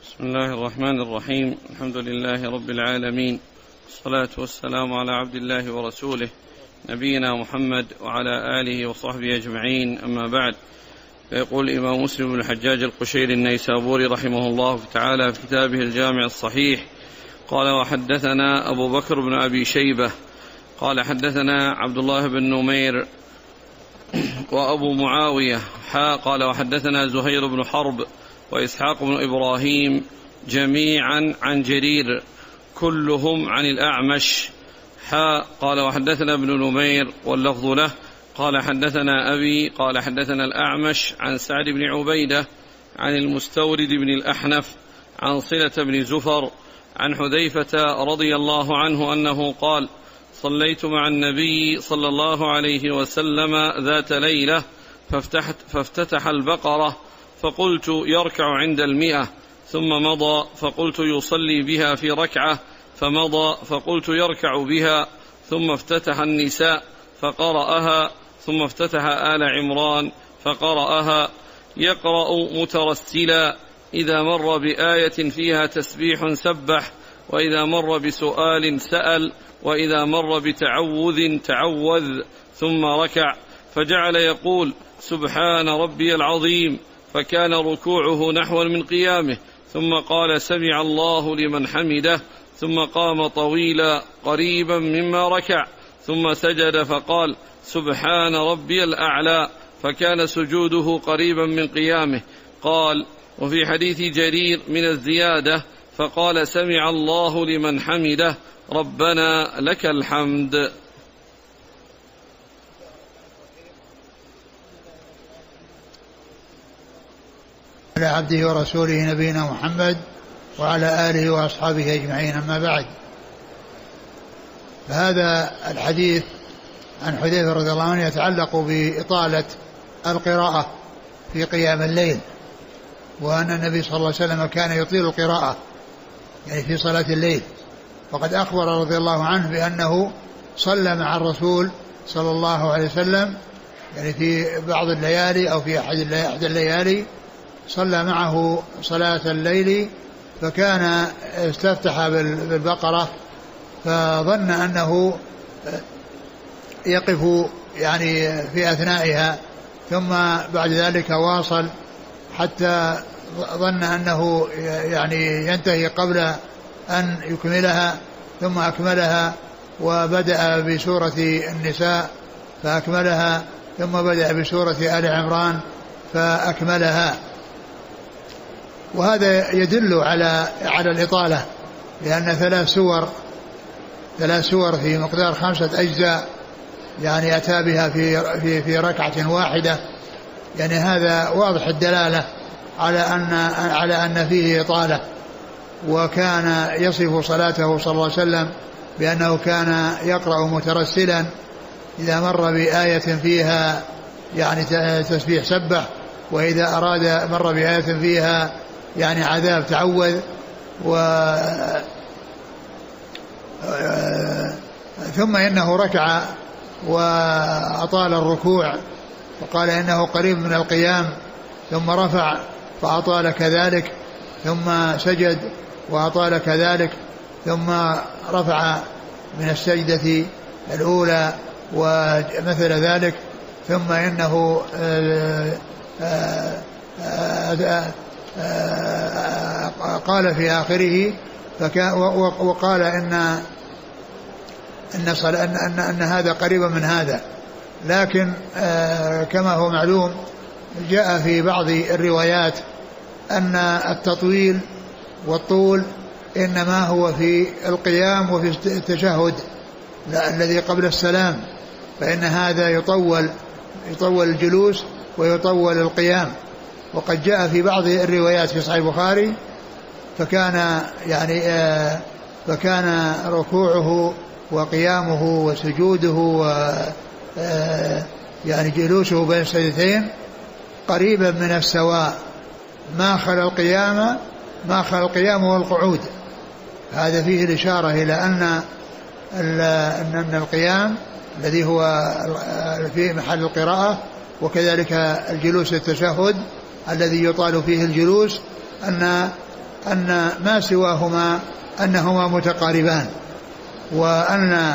بسم الله الرحمن الرحيم. الحمد لله رب العالمين، والصلاة والسلام على عبد الله ورسوله نبينا محمد وعلى آله وصحبه أجمعين، أما بعد. فيقول الإمام مسلم بن الحجاج القشيري النيسابوري رحمه الله تعالى في كتابه الجامع الصحيح قال: وحدثنا أبو بكر بن أبي شيبة قال حدثنا عبد الله بن نمير وأبو معاوية قال وحدثنا زهير بن حرب وإسحاق بن إبراهيم جميعا عن جرير كلهم عن الأعمش قال وحدثنا ابن نمير واللفظ له قال حدثنا أبي قال حدثنا الأعمش عن سعد بن عبيدة عن المستورد بن الأحنف عن صلة بن زفر عن حذيفة رضي الله عنه أنه قال: صليت مع النبي صلى الله عليه وسلم ذات ليلة فافتتح البقرة فقلت يركع عند 100 ثم مضى، فقلت يصلي بها في ركعة فمضى، فقلت يركع بها، ثم افتتح النساء فقرأها، ثم افتتح آل عمران فقرأها، يقرأ مترسلا إذا مر بآية فيها تسبيح سبح، وإذا مر بسؤال سأل، وإذا مر بتعوذ تعوذ، ثم ركع فجعل يقول: سبحان ربي العظيم، فكان ركوعه نحوا من قيامه، ثم قال: سمع الله لمن حمده، ثم قام طويلا قريبا مما ركع، ثم سجد فقال: سبحان ربي الأعلى، فكان سجوده قريبا من قيامه. قال: وفي حديث جرير من الزيادة: فقال: سمع الله لمن حمده، ربنا لك الحمد. على عبده ورسوله نبينا محمد وعلى آله وأصحابه أجمعين، أما بعد. فهذا الحديث عن حذيفة رضي الله عنه يتعلق بإطالة القراءة في قيام الليل، وأن النبي صلى الله عليه وسلم كان يطيل القراءة يعني في صلاة الليل، وقد أخبر رضي الله عنه بأنه صلى مع الرسول صلى الله عليه وسلم يعني في بعض الليالي أو في أحد الليالي صلى معه صلاة الليل، فكان استفتح بالبقرة فظن أنه يقف يعني في أثنائها، ثم بعد ذلك واصل حتى ظن أنه يعني ينتهي قبل أن يكملها، ثم أكملها وبدأ بسورة النساء فأكملها، ثم بدأ بسورة آل عمران فأكملها. وهذا يدل على الإطالة، لأن ثلاث سور في مقدار 5 أجزاء يعني أتى بها في ركعة واحدة، يعني هذا واضح الدلالة على أن فيه إطالة. وكان يصف صلاته صلى الله عليه وسلم بأنه كان يقرأ مترسلا إذا مر بآية فيها يعني تسبيح سبح، وإذا أراد مر بآية فيها يعني عذاب تعوذ، ثم إنه ركع وأطال الركوع وقال إنه قريب من القيام، ثم رفع فأطال كذلك، ثم سجد وأطال كذلك، ثم رفع من السجدة الأولى ومثل ذلك، ثم إنه قال في آخره وقال أن هذا قريب من هذا. لكن كما هو معلوم جاء في بعض الروايات أن التطويل والطول إنما هو في القيام وفي التشهد الذي قبل السلام، فإن هذا يطول الجلوس ويطول القيام. وقد جاء في بعض الروايات في صحيح البخاري فكان ركوعه وقيامه وسجوده يعني جلوسه بين السجدتين قريبا من السواء، ما خلا القيام والقعود. هذا فيه الإشارة إلى أن القيام الذي هو في محل القراءة، وكذلك الجلوس التشهد الذي يطال فيه الجلوس، أن ما سواهما أنهما متقاربان، وأن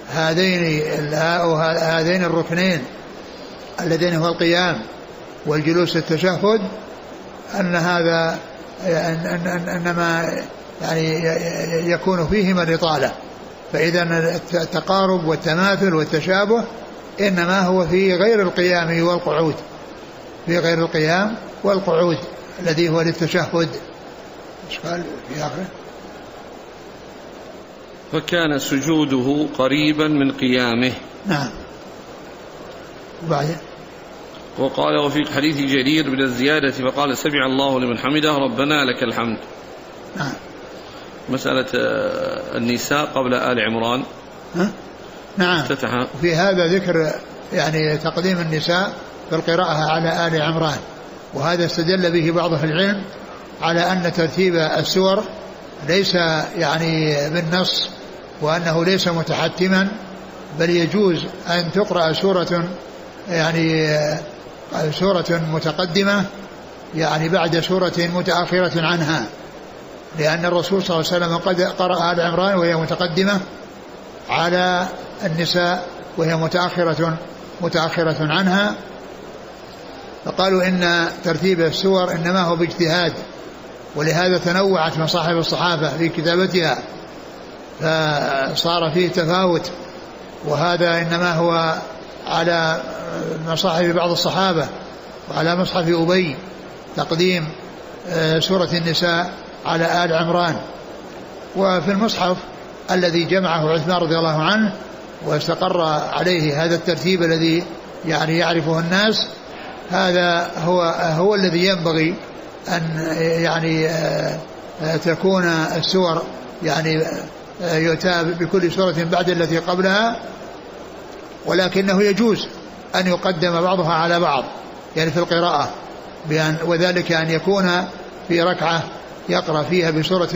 هذين الركنين اللذين هو القيام والجلوس التشهد أن هذا أنما يعني يكون فيهما الإطالة. فإذا التقارب والتماثل والتشابه إنما هو في غير القيام والقعود، في غير القيام والقعود الذي هو للتشهد. ايش قال في آخره؟ فكان سجوده قريبا من قيامه. نعم. وبعدين وقال وفي حديث جرير من الزيادة فقال سمع الله لمن حمده ربنا لك الحمد. نعم. مسألة النساء قبل آل عمران. نعم. وفي هذا ذكر يعني تقديم النساء في القراءة على آل عمران، وهذا استدل به بعض أهل العلم على أن ترتيب السور ليس يعني بالنص، وأنه ليس متحتما، بل يجوز أن تقرأ سورة يعني سورة متقدمة يعني بعد سورة متأخرة عنها، لأن الرسول صلى الله عليه وسلم قد قرأ آل عمران وهي متقدمة على النساء وهي متأخرة عنها، فقالوا إن ترتيب السور إنما هو باجتهاد، ولهذا تنوعت مصاحف الصحابة في كتابتها فصار فيه تفاوت، وهذا إنما هو على مصاحف بعض الصحابة وعلى مصحف أبي تقديم سورة النساء على آل عمران. وفي المصحف الذي جمعه عثمان رضي الله عنه واستقر عليه هذا الترتيب الذي يعني يعرفه الناس، هذا هو الذي ينبغي أن يعني تكون السور يعني يؤتى بكل سورة بعد التي قبلها، ولكنه يجوز أن يقدم بعضها على بعض يعني في القراءة، وذلك أن يكون في ركعة يقرأ فيها بسورة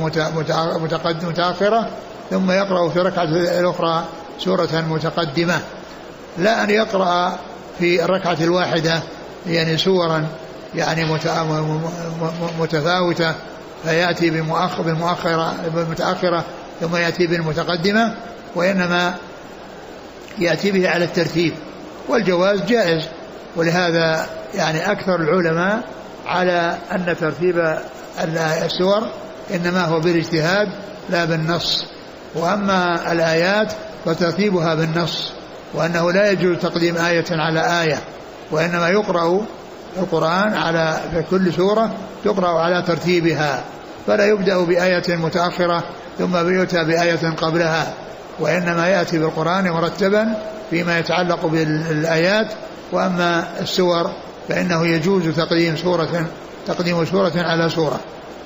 متأخرة ثم يقرأ في ركعة الأخرى سورة متقدمة، لا أن يقرأ في الركعة الواحدة يعني سورا يعني متفاوتة فيأتي بالمتأخرة ثم يأتي بالمتقدمة، وإنما يأتي به على الترتيب، والجواز جائز. ولهذا يعني أكثر العلماء على أن ترتيب السور إنما هو بالاجتهاد لا بالنص، وأما الآيات فترتيبها بالنص، وأنه لا يجوز تقديم آية على آية، وإنما يقرأ القرآن على كل سورة تقرأ على ترتيبها، فلا يبدأ بآية متأخرة ثم يؤتى بآية قبلها، وإنما يأتي بالقرآن مرتبا فيما يتعلق بالآيات. وأما السور فإنه يجوز تقديم سورة على سورة.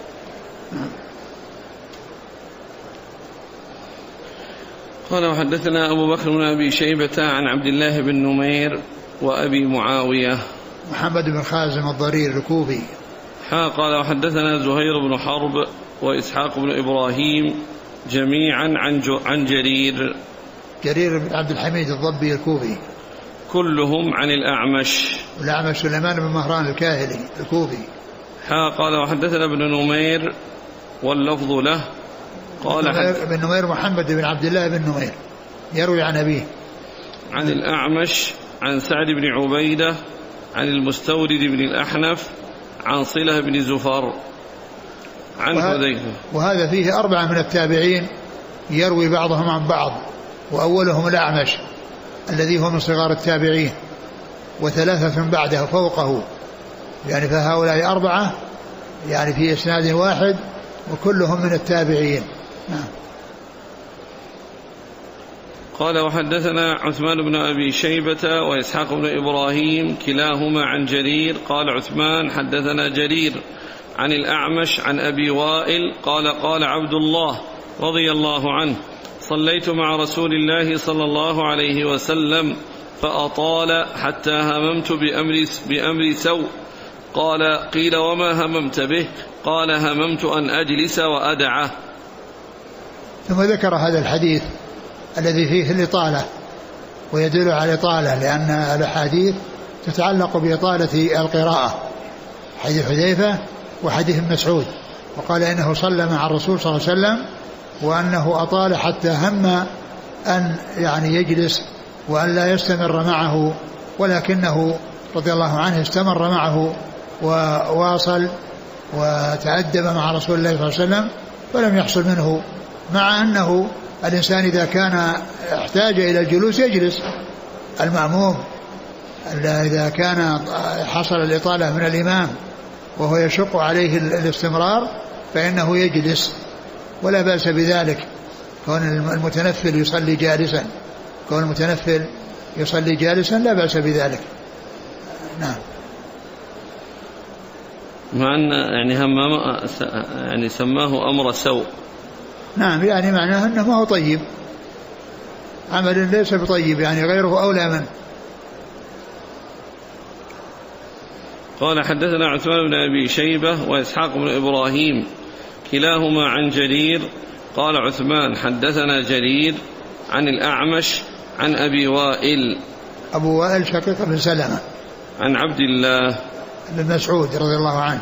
قال وحدثنا أبو بكر بن أبي شيبة عن عبد الله بن نمير وأبي معاوية محمد بن خازم الضرير الكوفي. قال وحدثنا زهير بن حرب وإسحاق بن إبراهيم جميعا عن جرير بن عبد الحميد الضبي الكوفي، كلهم عن الأعمش سليمان بن مهران الكاهلي الكوفي. قال وحدثنا ابن نمير واللفظ له قال ابن نمير محمد بن عبد الله بن نمير يروي عن أبيه عن الأعمش عن سعد بن عبيدة عن المستورد بن الأحنف عن صلة بن زفر عن حذيفة. وهذا فيه 4 من التابعين يروي بعضهم عن بعض، وأولهم الأعمش الذي هو من صغار التابعين، و3 بعده فوقه، يعني فهؤلاء 4 يعني في إسناد واحد وكلهم من التابعين. نعم. قال وحدثنا عثمان بن أبي شيبة وإسحاق بن إبراهيم كلاهما عن جرير. قال عثمان حدثنا جرير عن الأعمش عن أبي وائل قال قال عبد الله رضي الله عنه صليت مع رسول الله صلى الله عليه وسلم فأطال حتى هممت بأمر سوء. قال قيل وما هممت به؟ قال هممت أن أجلس وأدعه. ثم ذكر هذا الحديث الذي فيه الإطالة ويدل على الإطالة، لأن الأحاديث تتعلق بإطالة القراءة، حديث حذيفة وحديث مسعود، وقال إنه صلى مع الرسول صلى الله عليه وسلم وأنه أطال حتى هم أن يعني يجلس وأن لا يستمر معه، ولكنه رضي الله عنه استمر معه وواصل وتأدب مع رسول الله صلى الله عليه وسلم فلم يحصل منه، مع أنه الإنسان إذا كان احتاج إلى الجلوس يجلس، المأموم إذا كان حصل الإطالة من الإمام وهو يشق عليه الاستمرار فإنه يجلس ولا بأس بذلك، كون المتنفل يصلي جالسا، كون المتنفل يصلي جالسا لا بأس بذلك. نعم. مع أن يعني سماه أمر سوء. نعم، يعني معناه أنه ما هو طيب، عمل ليس بطيب، يعني غيره أولى منه. قال حدثنا عثمان بن أبي شيبة وإسحاق بن إبراهيم كلاهما عن جرير. قال عثمان حدثنا جرير عن الأعمش عن أبي وائل. أبو وائل شقيق بن سلمة عن عبد الله بن مسعود رضي الله عنه.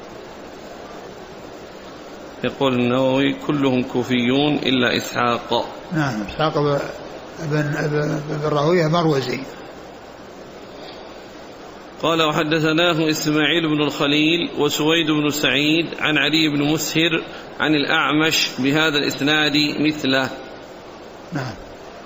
يقول النووي كلهم كوفيون إلا إسحاق. نعم، إسحاق بن راهويه مروزي. قال وحدثناه إسماعيل بن الخليل وسويد بن سعيد عن علي بن مسهر عن الأعمش بهذا الإسناد مثله. نعم.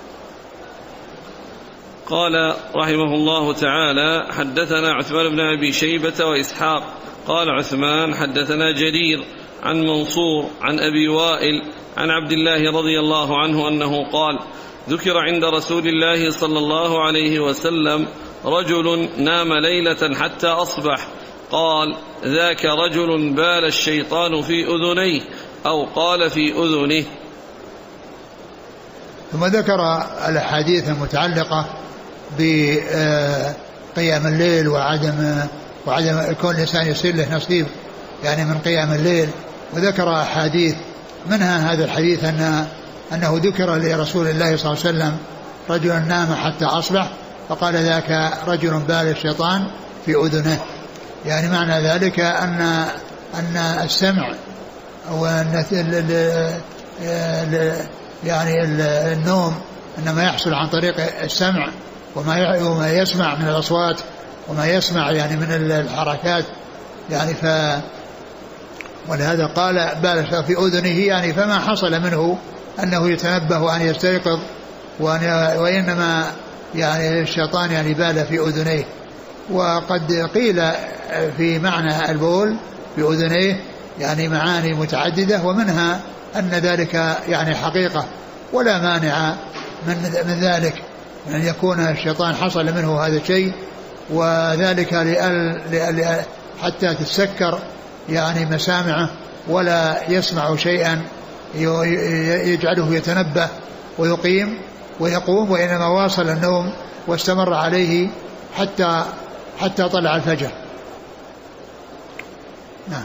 قال رحمه الله تعالى حدثنا عثمان بن أبي شيبة وإسحاق. قال عثمان حدثنا جرير عن منصور عن أبي وائل عن عبد الله رضي الله عنه أنه قال ذكر عند رسول الله صلى الله عليه وسلم رجل نام ليلة حتى أصبح، قال ذاك رجل بال الشيطان في أذنيه أو قال في أذنه. ثم ذكر الأحاديث المتعلقة بقيام الليل وعدم كون الإنسان يصير له نصيب يعني من قيام الليل، وذكر أحاديث منها هذا الحديث أنه ذكر لرسول الله صلى الله عليه وسلم رجل نام حتى أصبح فقال ذاك رجل بال الشيطان في أذنه، يعني معنى ذلك أن السمع يعني النوم إنما يحصل عن طريق السمع وما يسمع من الأصوات وما يسمع يعني من الحركات، يعني ولهذا قال بال في أذنه، يعني فما حصل منه أنه يتنبه أن يستيقظ، وإنما يعني الشيطان يعني بال في أذنيه. وقد قيل في معنى البول في أذنيه يعني معاني متعددة، ومنها أن ذلك يعني حقيقة ولا مانع من ذلك، يعني يكون الشيطان حصل منه هذا الشيء، وذلك حتى تتسكر يعني مسامعه ولا يسمع شيئا يجعله يتنبه ويقيم ويقوم، وإنما واصل النوم واستمر عليه حتى طلع الفجر. نعم.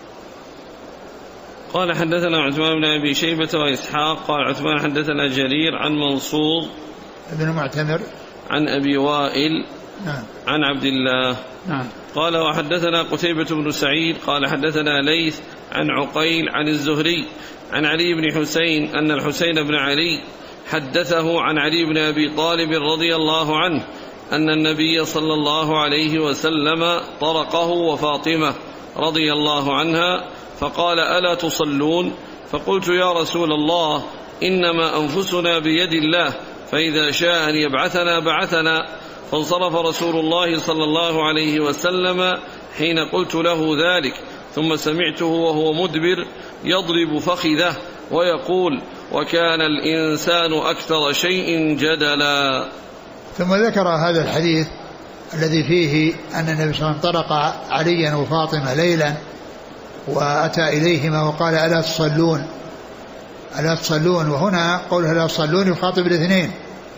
قال حدثنا عثمان بن أبي شيبة وإسحاق. قال عثمان حدثنا جرير عن منصور بن معتمر عن أبي وائل نعم عن عبد الله. نعم. قال وحدثنا قتيبة بن سعيد قال حدثنا ليث عن عقيل عن الزهري عن علي بن حسين أن الحسين بن علي حدثه عن علي بن أبي طالب رضي الله عنه أن النبي صلى الله عليه وسلم طرقه وفاطمة رضي الله عنها فقال ألا تصلون؟ فقلت يا رسول الله إنما أنفسنا بيد الله فإذا شاء أن يبعثنا بعثنا. فانصرف رسول الله صلى الله عليه وسلم حين قلت له ذلك، ثم سمعته وهو مدبر يضرب فخذه ويقول وكان الإنسان أكثر شيء جدلا. ثم ذكر هذا الحديث الذي فيه أن النبي صلى الله عليه وسلم طرق عليا وفاطمة ليلا وأتى إليهما وقال ألا تصلون ألا تصلون، وهنا قوله ألا تصلون يخاطب الاثنين،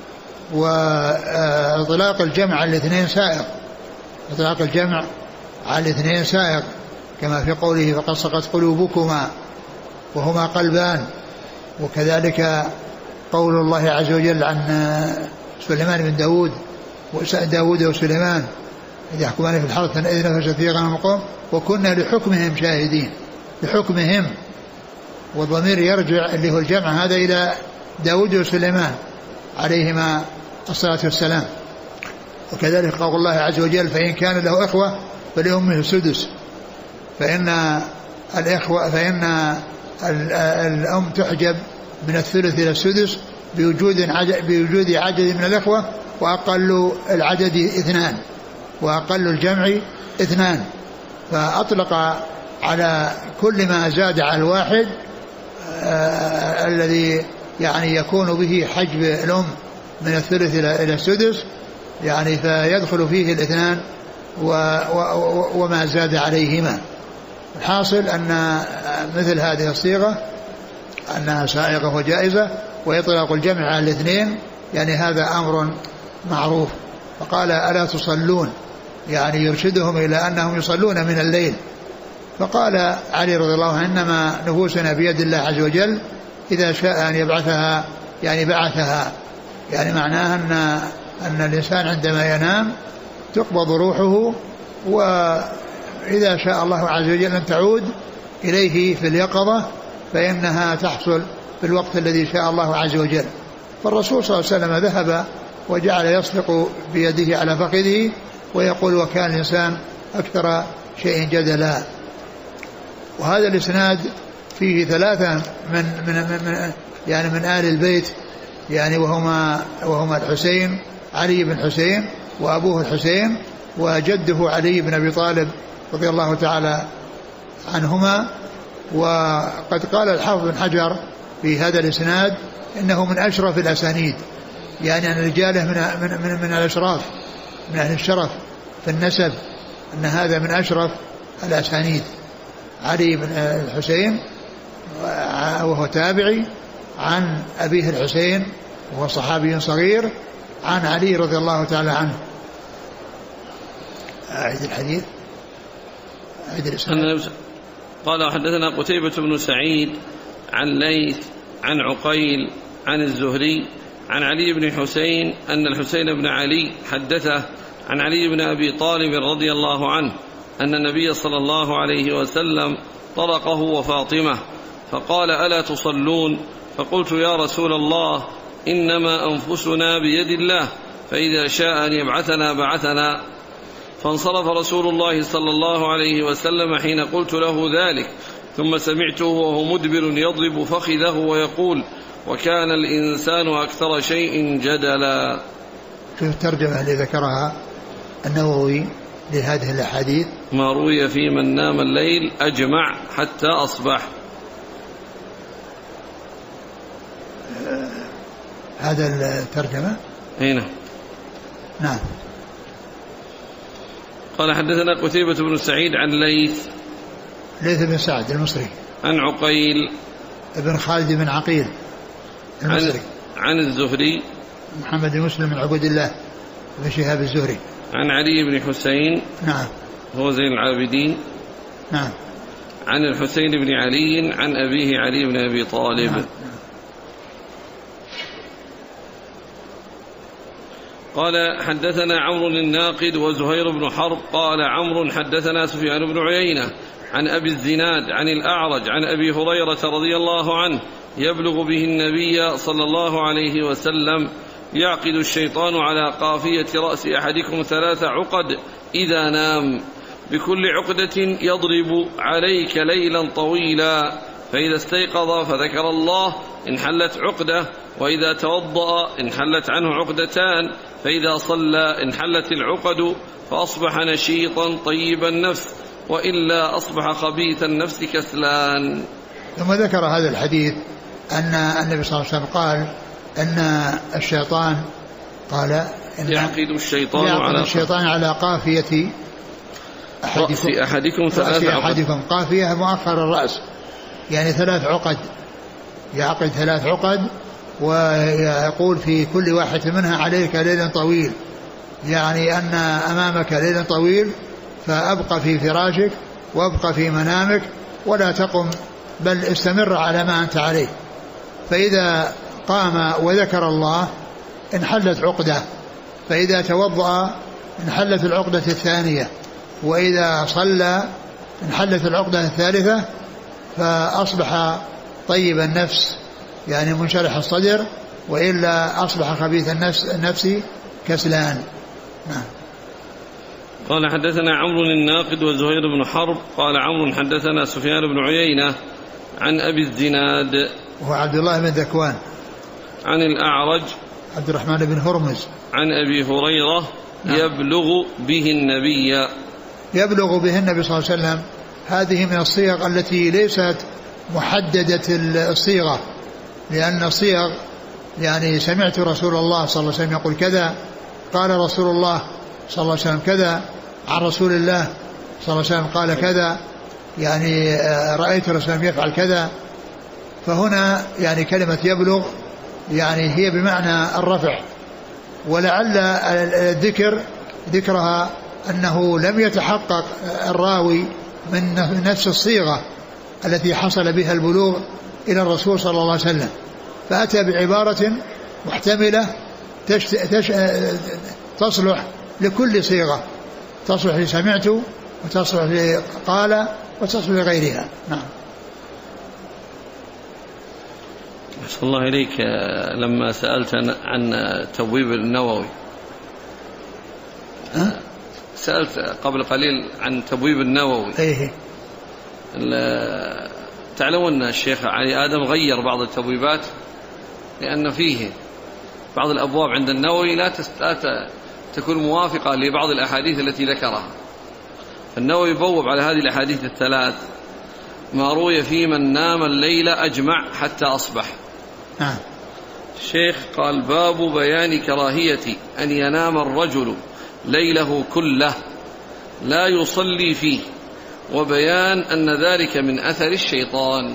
وإطلاق الجمع على الاثنين سائق، إطلاق الجمع على الاثنين سائق كما في قوله فقد سقت قلوبكما وهما قلبان. وكذلك قول الله عز وجل عن سليمان بن داود وسليمان إذ يحكمان في الحرث إذ نفشت فيه غنم القوم وكنا لحكمهم شاهدين، بحكمهم، والضمير يرجع اللي هو الجمع هذا إلى داود وسليمان عليهما الصلاة والسلام. وكذلك قول الله عز وجل: فإن كان له إخوة فلأمه السدس، فإن الأم تحجب من الثلث إلى السدس بوجود عدد من الإخوة، وأقل العدد 2 وأقل الجمع 2، فأطلق على كل ما زاد على الواحد الذي يعني يكون به حجب الأم من الثلث إلى السدس، يعني فيدخل فيه 2 وما زاد عليهما. الحاصل أن مثل هذه الصيغة أنها سائغة وجائزة، وإطلاق الجمع على 2 يعني هذا أمر معروف. فقال: ألا تصلون، يعني يرشدهم إلى أنهم يصلون من الليل. فقال علي رضي الله عنه: إنما نفوسنا بيد الله عز وجل، إذا شاء أن يبعثها يعني بعثها، يعني معناها أن الإنسان عندما ينام تقبض روحه، وإذا شاء الله عز وجل أن تعود إليه في اليقظة فإنها تحصل في الوقت الذي شاء الله عز وجل. فالرسول صلى الله عليه وسلم ذهب وجعل يصفق بيده على فخذه ويقول: وكان الإنسان أكثر شيء جدلا. وهذا الإسناد فيه 3 من آل البيت، يعني وهما الحسين، علي بن حسين وأبوه الحسين وجده علي بن أبي طالب رضي الله تعالى عنهما. وقد قال الحافظ بن حجر في هذا الإسناد إنه من أشرف الأسانيد، يعني أن رجاله من الأشراف، من أهل الشرف في النسب، أن هذا من أشرف الأسانيد. علي بن الحسين وهو تابعي عن أبيه الحسين وهو صحابي صغير عن علي رضي الله تعالى عنه. أعيد الحديث، أعيد الإسناد. قال: حدثنا قتيبة بن سعيد عن ليث عن عقيل عن الزهري عن علي بن حسين أن الحسين بن علي حدثه عن علي بن أبي طالب رضي الله عنه أن النبي صلى الله عليه وسلم طرقه وفاطمة فقال: ألا تصلون؟ فقلت: يا رسول الله، إنما أنفسنا بيد الله، فإذا شاء أن يبعثنا بعثنا. فانصرف رسول الله صلى الله عليه وسلم حين قلت له ذلك، ثم سمعته وهو مدبر يضرب فخذه ويقول: وكان الإنسان أكثر شيء جدلا. في الترجمة التي ذكرها النووي لهذه الأحاديث: ما روي في من نام الليل أجمع حتى أصبح. هذا الترجمة هنا. نعم. قال: حدثنا قتيبة بن سعيد عن ليث بن سعد المصري عن عقيل ابن خالد بن عقيل المصري عن الزهري محمد بن مسلم بن عبد الله بن شهاب الزهري عن علي بن حسين، نعم، هو زين العابدين، نعم، عن الحسين بن علي عن أبيه علي بن أبي طالب. نعم. قال: حدثنا عمرو الناقد وزهير بن حرب قال عمرو: حدثنا سفيان بن عيينة عن أبي الزناد عن الأعرج عن أبي هريرة رضي الله عنه يبلغ به النبي صلى الله عليه وسلم: يعقد الشيطان على قافية رأس أحدكم 3 عقد إذا نام، بكل عقدة يضرب عليك ليلا طويلا، فإذا استيقظ فذكر الله انحلت عقدة، وإذا توضأ انحلت عنه عقدتان، فإذا صلى انحلت العقد، فأصبح نشيطا طيب النفس، وإلا أصبح خبيث النفس كسلان. ثم ذكر هذا الحديث أن النبي صلى الله عليه وسلم قال أن الشيطان قال يعقد الشيطان على قافية أحدكم 3 عقد. قافية مؤخر الرأس، يعني 3 عقد، يعقد 3 عقد، ويقول في كل واحد منها: عليك ليل طويل، يعني أن أمامك ليل طويل، فأبقى في فراشك وأبقى في منامك ولا تقم، بل استمر على ما أنت عليه. فإذا قام وذكر الله انحلت عقدة، فإذا توضأ انحلت العقدة الثانية، وإذا صلى انحلت العقدة الثالثة، فأصبح طيب النفس يعني منشرح الصدر، وإلا أصبح خبيث النفس كسلان. نعم. قال حدثنا عمرو الناقد وزهير بن حرب قال عمرو حدثنا سفيان بن عيينة عن أبي الزناد وهو عبد الله بن ذكوان عن الأعرج عبد الرحمن بن هرمز عن أبي هريرة يبلغ به النبي صلى الله عليه وسلم. هذه من الصيغ التي ليست محددة الصيغة، لأن الصيغ يعني سمعت رسول الله صلى الله عليه وسلم يقول كذا، قال رسول الله صلى الله عليه وسلم كذا، عن رسول الله صلى الله عليه وسلم قال كذا، يعني رأيت رسول الله يفعل كذا. فهنا يعني كلمة يبلغ يعني هي بمعنى الرفع، ولعل ذكرها أنه لم يتحقق الراوي من نفس الصيغة التي حصل بها البلوغ إلى الرسول صلى الله عليه وسلم، فأتى بعبارة محتملة تصلح لكل صيغة، تصلح لسمعت وتصلح لقال وتصلح لغيرها. نعم. أحسن الله إليك. لما سألت عن تبويب النووي سألت قبل قليل عن تبويب النووي. تعلمون الشيخ علي آدم غير بعض التبويبات، لأن فيه بعض الأبواب عند النووي لا تكون موافقة لبعض الأحاديث التي ذكرها. النووي يبوب على هذه الأحاديث الثلاث ما روي في من نام الليل أجمع حتى أصبح. الشيخ قال باب بيان كراهية أن ينام الرجل ليله كله لا يصلي فيه، وبيان أن ذلك من أثر الشيطان.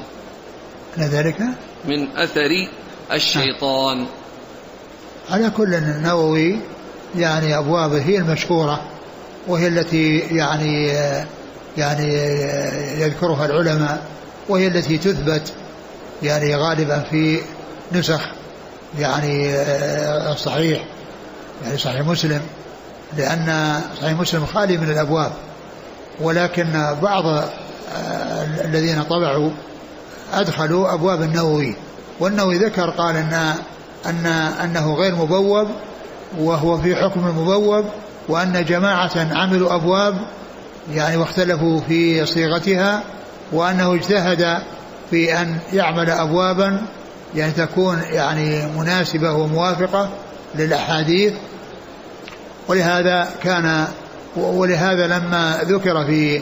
من أثر الشيطان. على كل النووي يعني أبوابه هي المشهورة، وهي التي يعني يذكرها العلماء، وهي التي تثبت يعني غالبا في نسخ يعني الصحيح، يعني صحيح مسلم، لأن صحيح مسلم خالي من الأبواب، ولكن بعض الذين طبعوا أدخلوا أبواب النووي، والنووي ذكر قال أنه غير مبوب وهو في حكم المبوب، وأن جماعة عملوا أبواب يعني واختلفوا في صيغتها، وأنه اجتهد في أن يعمل أبوابا يعني تكون يعني مناسبة وموافقة للأحاديث. ولهذا لما ذكر في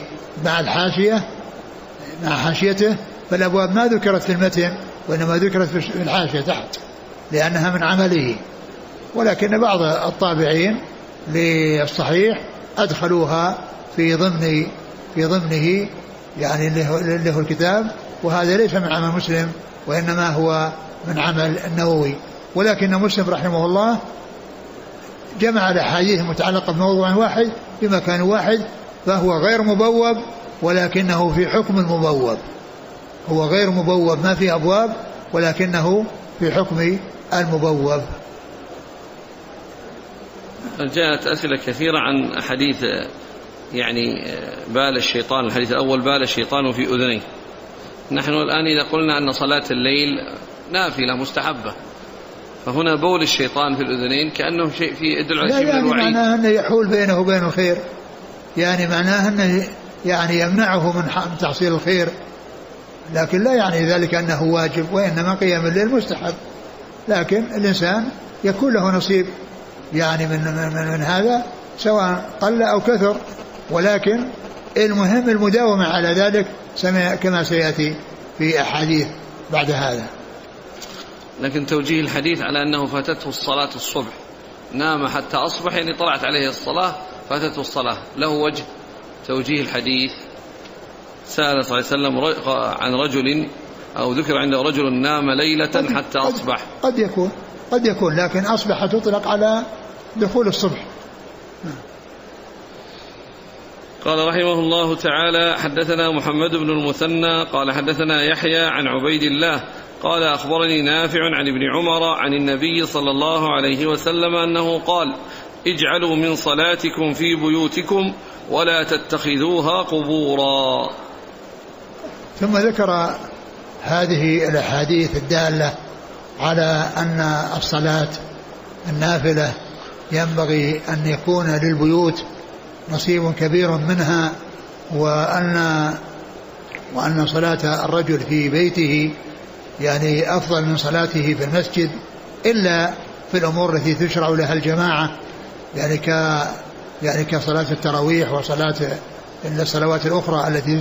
مع حاشيته، فالأبواب ما ذكرت في المتن وإنما ذكرت في الحاشية تحت، لأنها من عمله. ولكن بعض الطابعين للصحيح أدخلوها في ضمنه يعني اللي هو الكتاب، وهذا ليس من عمل مسلم وإنما هو من عمل النووي. ولكن مسلم رحمه الله جمع الأحاديث المتعلقة بموضوع واحد بمكان واحد، فهو غير مبوب ولكنه في حكم المبوب. هو غير مبوب ما في أبواب، ولكنه في حكم المبوب. جاءت أسئلة كثيرة عن حديث يعني بال الشيطان. الحديث الأول بال الشيطان في أذنيه. نحن الآن إذا قلنا أن صلاة الليل نافلة مستحبة، فهنا بول الشيطان في الأذنين كأنه شيء في يدل على شيء من الوعيد. معناه أنه يحول بينه وبين الخير، يعني معناه أنه يعني يمنعه من تحصيل الخير، لكن لا يعني ذلك أنه واجب، وإنما قيام الليل مستحب، لكن الإنسان يكون له نصيب يعني من هذا سواء قل أو كثر، ولكن المهم المداومة على ذلك كما سيأتي في أحاديث بعد هذا. لكن توجيه الحديث على أنه فاتته الصلاة الصبح، نام حتى أصبح، يعني طلعت عليه الصلاة فاتته الصلاة، له وجه توجيه الحديث. سأل صلى الله عليه وسلم عن رجل، أو ذكر عنده رجل نام ليلة حتى أصبح. قد يكون لكن أصبح تطلق على دخول الصبح. قال رحمه الله تعالى حدثنا محمد بن المثنى قال حدثنا يحيى عن عبيد الله قال أخبرني نافع عن ابن عمر عن النبي صلى الله عليه وسلم أنه قال اجعلوا من صلاتكم في بيوتكم ولا تتخذوها قبورا. ثم ذكر هذه الأحاديث الدالة على أن الصلاة النافلة ينبغي أن يكون للبيوت نصيب كبير منها، وأن صلاة الرجل في بيته يعني أفضل من صلاته في المسجد، إلا في الأمور التي تشرع لها الجماعة، يعني كصلاة التراويح وصلاة الصلوات الأخرى التي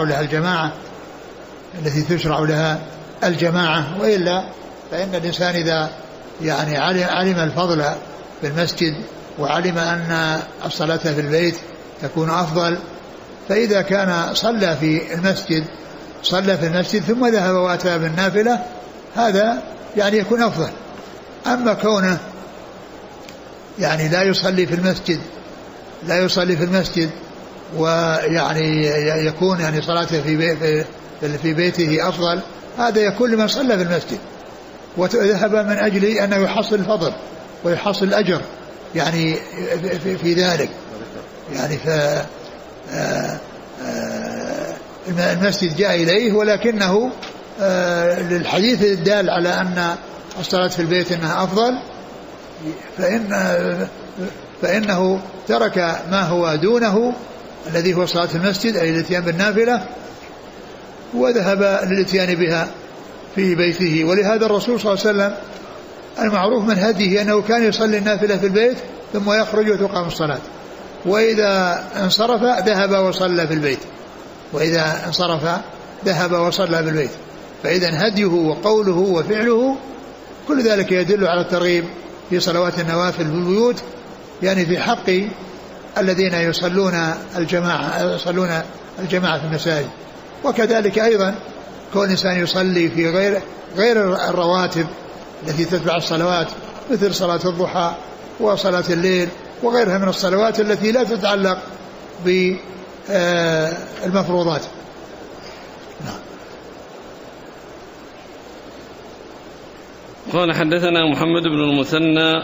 تشرع لها الجماعة. وإلا فإن الإنسان إذا يعني علم الفضل في المسجد وعلم أن الصلاة في البيت تكون أفضل، فإذا كان صلى في المسجد ثم ذهب وأتى بالنافلة هذا يعني يكون أفضل. أما كونه يعني لا يصلي في المسجد ويعني يكون يعني صلاته في بيته أفضل، هذا يكون لمن صلى في المسجد وذهب من أجل أنه يحصل الفضل ويحصل الأجر يعني في ذلك. يعني المسجد جاء إليه، ولكنه للحديث الدال على أن الصلاة في البيت إنها أفضل، فإنه ترك ما هو دونه الذي هو صلاة المسجد أي الاتيان بالنافلة، وذهب للاتيان بها في بيته. ولهذا الرسول صلى الله عليه وسلم المعروف من هديه أنه كان يصلي النافلة في البيت ثم يخرج وتقام الصلاة، وإذا انصرف ذهب وصلى في البيت. فإذا هديه وقوله وفعله كل ذلك يدل على الترغيب في صلوات النوافل في البيوت، يعني في حق الذين يصلون الجماعة في المساجد. وكذلك أيضا كون الإنسان يصلي في غير الرواتب التي تتبع الصلوات، مثل صلاة الضحى وصلاة الليل وغيرها من الصلوات التي لا تتعلق بالمفروضات. قال حدثنا محمد بن المثنى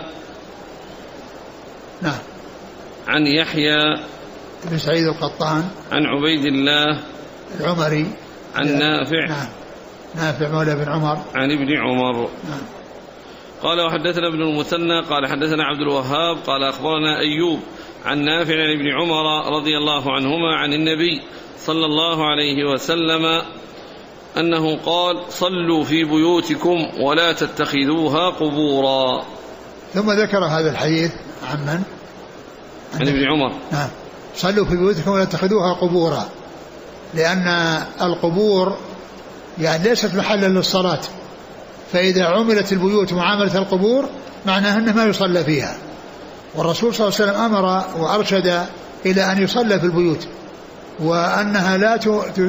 عن يحيى بن سعيد القطان عن عبيد الله العمري عن نافع مولى بن عمر عن ابن عمر. قال وحدثنا ابن المثنى قال حدثنا عبد الوهاب قال أخبرنا أيوب عن نافع عن ابن عمر رضي الله عنهما عن النبي صلى الله عليه وسلم أنه قال صلوا في بيوتكم ولا تتخذوها قبورا. ثم ذكر هذا الحديث عن ابن عمر. صلوا في بيوتكم ولا تتخذوها قبورا، لأن القبور يعني ليست محلا للصلاة، فإذا عملت البيوت معاملة القبور معناه أنه ما يصلى فيها. والرسول صلى الله عليه وسلم أمر وأرشد إلى أن يصلى في البيوت، وأنها لا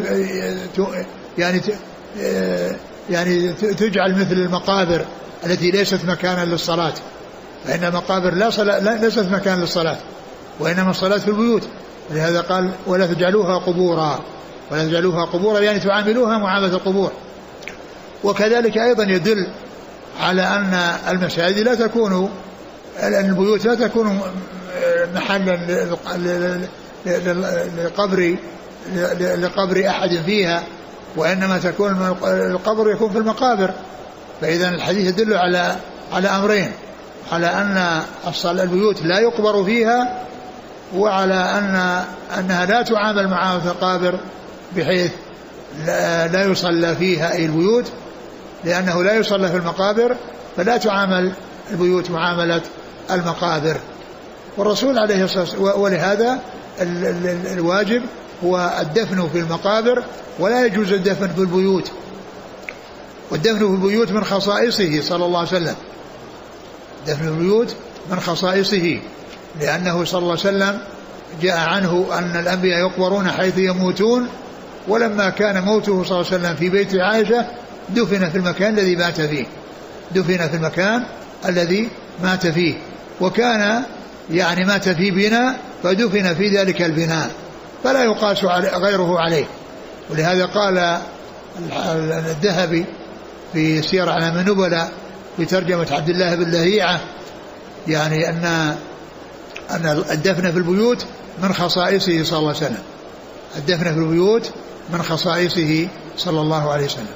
يعني تجعل مثل المقابر التي ليست مكانا للصلاة، فإن المقابر ليست مكانا للصلاة، وإنما الصلاة في البيوت. لهذا قال ولا تجعلوها قبورا يعني تعاملوها معاملة القبور. وكذلك أيضا يدل على أن المساجد البيوت لا تكون محلا لقبر أحد فيها، وإنما تكون القبر يكون في المقابر. فإذا الحديث يدل على أمرين: على أن البيوت لا يقبر فيها، وعلى أنها لا تعامل معاملة القابر بحيث لا يصلى فيها أي البيوت، لأنه لا يصلى في المقابر، فلا تعامل البيوت معاملة المقابر. والرسول عليه الصلاة والسلام ولهذا الواجب هو الدفن في المقابر، ولا يجوز الدفن في البيوت. والدفن في البيوت من خصائصه صلى الله عليه وسلم، دفن في البيوت من خصائصه، لأنه صلى الله عليه وسلم جاء عنه أن الأنبياء يقبرون حيث يموتون، ولما كان موته صلى الله عليه وسلم في بيت عائشة دفن في المكان الذي مات فيه، وكان يعني مات في بناء فدفن في ذلك البناء، فلا يقاس غيره عليه. ولهذا قال الذهبي في سير أعلام النبلاء في ترجمة عبد الله بن لهيعة يعني أن الدفن في البيوت من خصائصه صلى الله عليه وسلم، الدفن في البيوت من خصائصه صلى الله عليه وسلم.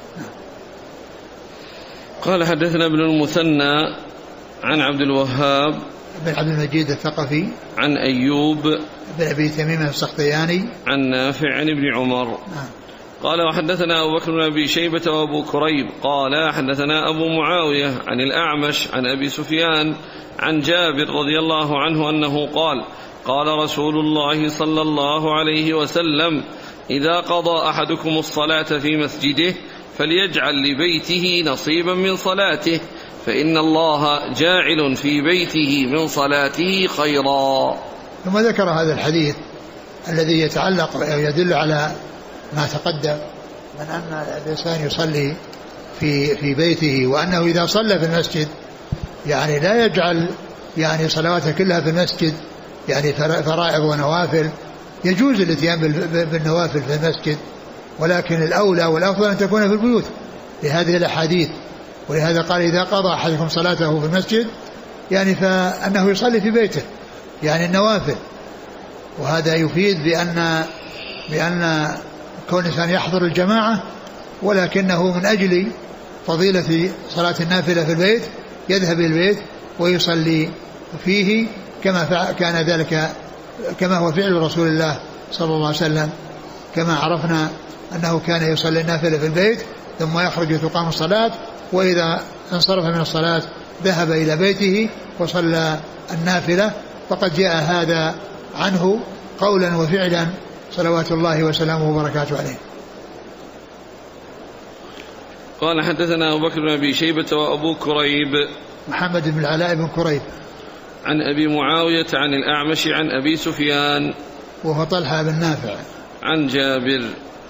قال حدثنا ابن المثنى عن عبد الوهاب بن عبد المجيد الثقفي عن أيوب بن أبي تميم السختياني عن نافع عن ابن عمر قال وحدثنا أبو بكر بن أبي شيبة وأبو كريب قال حدثنا أبو معاوية عن الأعمش عن أبي سفيان عن جابر رضي الله عنه أنه قال قال رسول الله صلى الله عليه وسلم إذا قضى أحدكم الصلاة في مسجده فليجعل لبيته نصيبا من صلاته فإن الله جاعل في بيته من صلاته خيرا. ثم ذكر هذا الحديث الذي يتعلق يدل على ما تقدم من أن الإنسان يصلي في بيته، وأنه إذا صلى في المسجد يعني لا يجعل يعني صلواته كلها في المسجد، يعني فرائض ونوافل، يجوز الاتيان بالنوافل في المسجد، ولكن الأولى والأفضل أن تكون في البيوت لهذه الأحاديث. ولهذا قال إذا قضى أحدكم صلاته في المسجد يعني فأنه يصلي في بيته يعني النوافل. وهذا يفيد بأن كون الإنسان يحضر الجماعة ولكنه من أجل فضيلة صلاة النافلة في البيت يذهب إلى البيت ويصلي فيه كما كان ذلك كما هو فعل رسول الله صلى الله عليه وسلم، كما عرفنا أنه كان يصلي النافلة في البيت ثم يخرج تقام الصلاة، وإذا انصرف من الصلاة ذهب إلى بيته وصلى النافلة. فقد جاء هذا عنه قولا وفعلا صلوات الله وسلامه وبركاته عليه. قال حدثنا أبو بكر بن أبي شيبة وأبو كريب محمد بن العلاء بن كريب عن أبي معاوية عن الأعمش عن أبي سفيان وهو طلحة بن نافع عن جابر.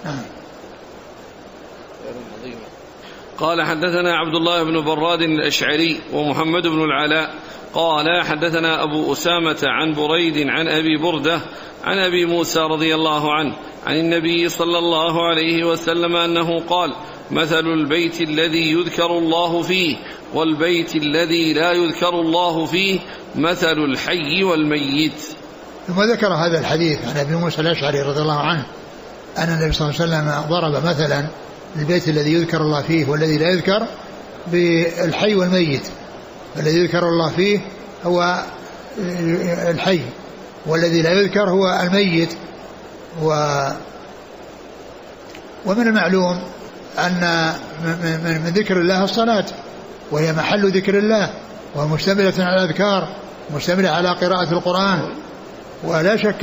قال حدثنا عبد الله بن براد الأشعري ومحمد بن العلاء قال حدثنا أبو أسامة عن بريد عن أبي بردة عن أبي موسى رضي الله عنه عن النبي صلى الله عليه وسلم أنه قال مثل البيت الذي يذكر الله فيه والبيت الذي لا يذكر الله فيه مثل الحي والميت. ثم ذكر هذا الحديث عن أبي موسى الأشعري رضي الله عنه أن النبي صلى الله عليه وسلم ضرب مثلا البيت الذي يذكر الله فيه والذي لا يذكر بالحي والميت. الذي يذكر الله فيه هو الحي والذي لا يذكر هو الميت. ومن المعلوم أن من ذكر الله الصلاة وهي محل ذكر الله ومشتملة على الأذكار مشتملة على قراءة القرآن. ولا شك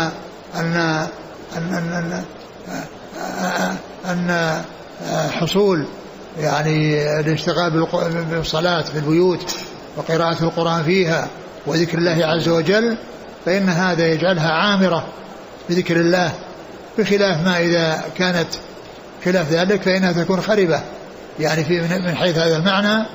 أن حصول يعني الاشتغال بالصلاة في البيوت وقراءة القرآن فيها وذكر الله عز وجل فإن هذا يجعلها عامرة بذكر الله، بخلاف ما إذا كانت خلاف ذلك فإنها تكون خربة يعني من حيث هذا المعنى.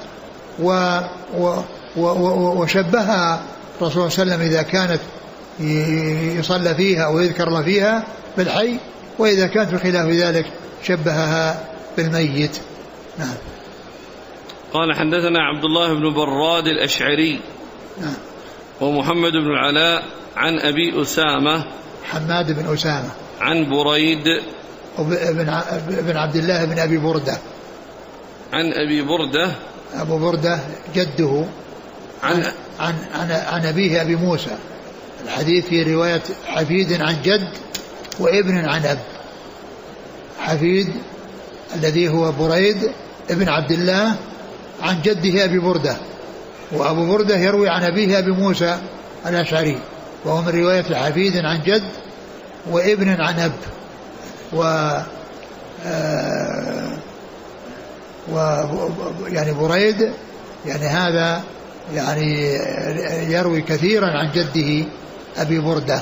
وشبهها الرسول صلى الله عليه وسلم إذا كانت يصلى فيها ويذكر الله فيها بالحي، وإذا كانت بخلاف ذلك شبهها بالميت. نعم. قال حدثنا عبد الله بن براد الأشعري نعم. ومحمد بن العلاء عن أبي أسامة حماد بن أسامة عن بريد بن عبد الله بن أبي بردة عن أبي بردة أبو بردة جده عن أبيه أبي موسى. الحديث في رواية حفيد عن جد وابن عن أب. حفيد الذي هو بريد ابن عبد الله عن جده أبي بردة، وأبو بردة يروي عن أبيه أبي موسى الأشعري، وهو من رواية حفيد عن جد وابن عن أب. يعني بريد يعني هذا يعني يروي كثيرا عن جده أبي بردة.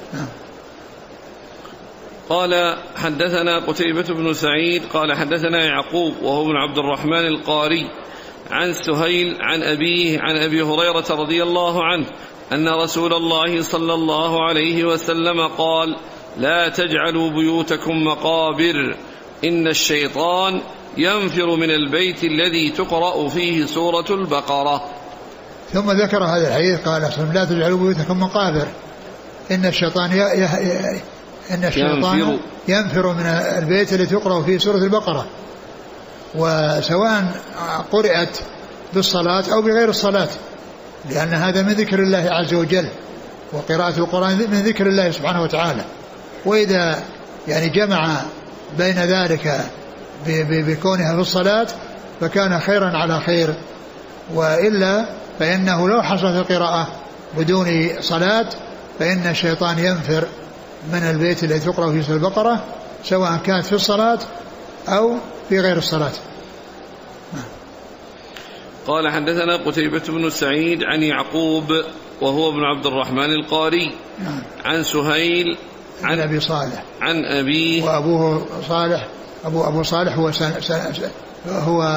قال حدثنا قتيبة بن سعيد قال حدثنا يعقوب وهو بن عبد الرحمن القاري عن سهيل عن أبيه عن أبي هريرة رضي الله عنه أن رسول الله صلى الله عليه وسلم قال لا تجعلوا بيوتكم مقابر إن الشيطان ينفر من البيت الذي تقرأ فيه سورة البقرة. ثم ذكر هذا الحديث قال لا تجعلوا بيوتكم مقابر إن الشيطان إن الشيطان ينفر من البيت الذي تقرأ فيه سورة البقرة، وسواء قرأت بالصلاة أو بغير الصلاة، لأن هذا من ذكر الله عز وجل، وقراءة القرآن من ذكر الله سبحانه وتعالى. وإذا يعني جمع بين ذلك بكونها في الصلاة فكان خيرا على خير، وإلا فإنه لو حصلت القراءة بدون صلاة فإن الشيطان ينفر من البيت الذي تقرأ فيه سورة البقرة، سواء كانت في الصلاة أو في غير الصلاة. قال حدثنا قتيبة بن سعيد عن يعقوب وهو ابن عبد الرحمن القاري عن سهيل عن أبي صالح عن أبيه، وأبوه صالح أبو صالح هو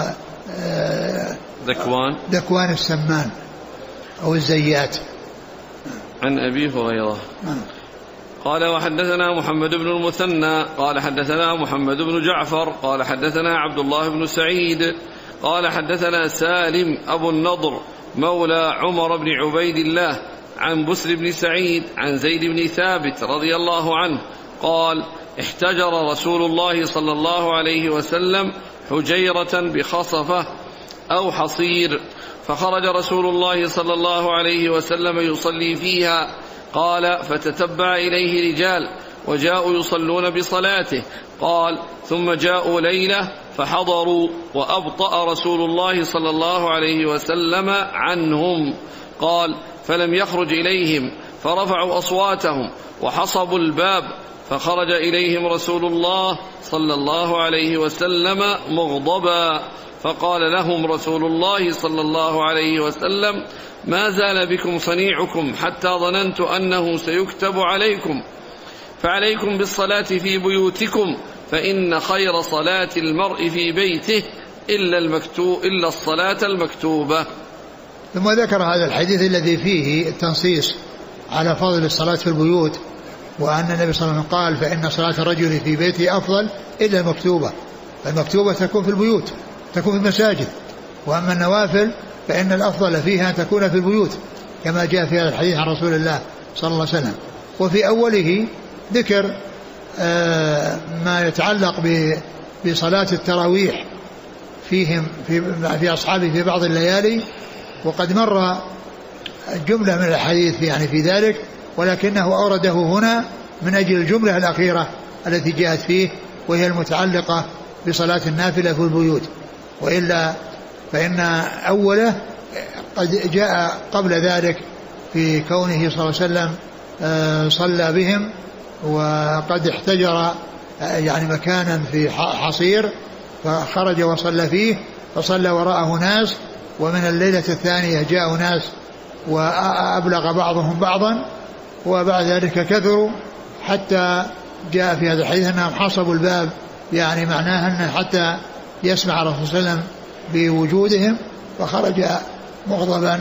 ذكوان السمان أو الزيات، عن أبي هريرة. قال وحدثنا محمد بن المثنى قال حدثنا محمد بن جعفر قال حدثنا عبد الله بن سعيد قال حدثنا سالم أبو النضر مولى عمر بن عبيد الله عن بسر بن سعيد عن زيد بن ثابت رضي الله عنه قال احتجر رسول الله صلى الله عليه وسلم حجيرة بخصفة أو حصير، فخرج رسول الله صلى الله عليه وسلم يصلي فيها. قال فتتبع إليه رجال وجاءوا يصلون بصلاته. قال ثم جاءوا ليلة فحضروا وأبطأ رسول الله صلى الله عليه وسلم عنهم. قال فلم يخرج إليهم فرفعوا أصواتهم وحصبوا الباب، فخرج إليهم رسول الله صلى الله عليه وسلم مغضبا، فقال لهم رسول الله صلى الله عليه وسلم ما زال بكم صنيعكم حتى ظننت أنه سيكتب عليكم، فعليكم بالصلاة في بيوتكم، فإن خير صلاة المرء في بيته إلا الصلاة المكتوبة. ثم ذكر هذا الحديث الذي فيه التنصيص على فضل الصلاة في البيوت، وأن النبي صلى الله عليه وسلم قال فإن صلاة الرجل في بيته أفضل إلا المكتوبة، فالمكتوبة تكون في البيوت، تكون في المساجد، وأما النوافل فإن الأفضل فيها أن تكون في البيوت كما جاء في هذا الحديث عن رسول الله صلى الله عليه وسلم. وفي أوله ذكر ما يتعلق بصلاة التراويح فيهم في أصحابه في بعض الليالي، وقد مر جملة من الحديث يعني في ذلك، ولكنه أورده هنا من أجل الجملة الأخيرة التي جاءت فيه، وهي المتعلقة بصلاة النافلة في البيوت. وإلا فإن أوله قد جاء قبل ذلك في كونه صلى الله عليه وسلم صلى بهم، وقد احتجر يعني مكانا في حصير فخرج وصلى فيه، فصلى وراءه ناس، ومن الليلة الثانية جاءوا ناس وأبلغ بعضهم بعضا، وبعد ذلك كثروا حتى جاء في هذا الحديث أنهم حصبوا الباب، يعني معناها أن حتى يسمع الرسول صلى الله عليه وسلم بوجودهم، فخرج مغضبا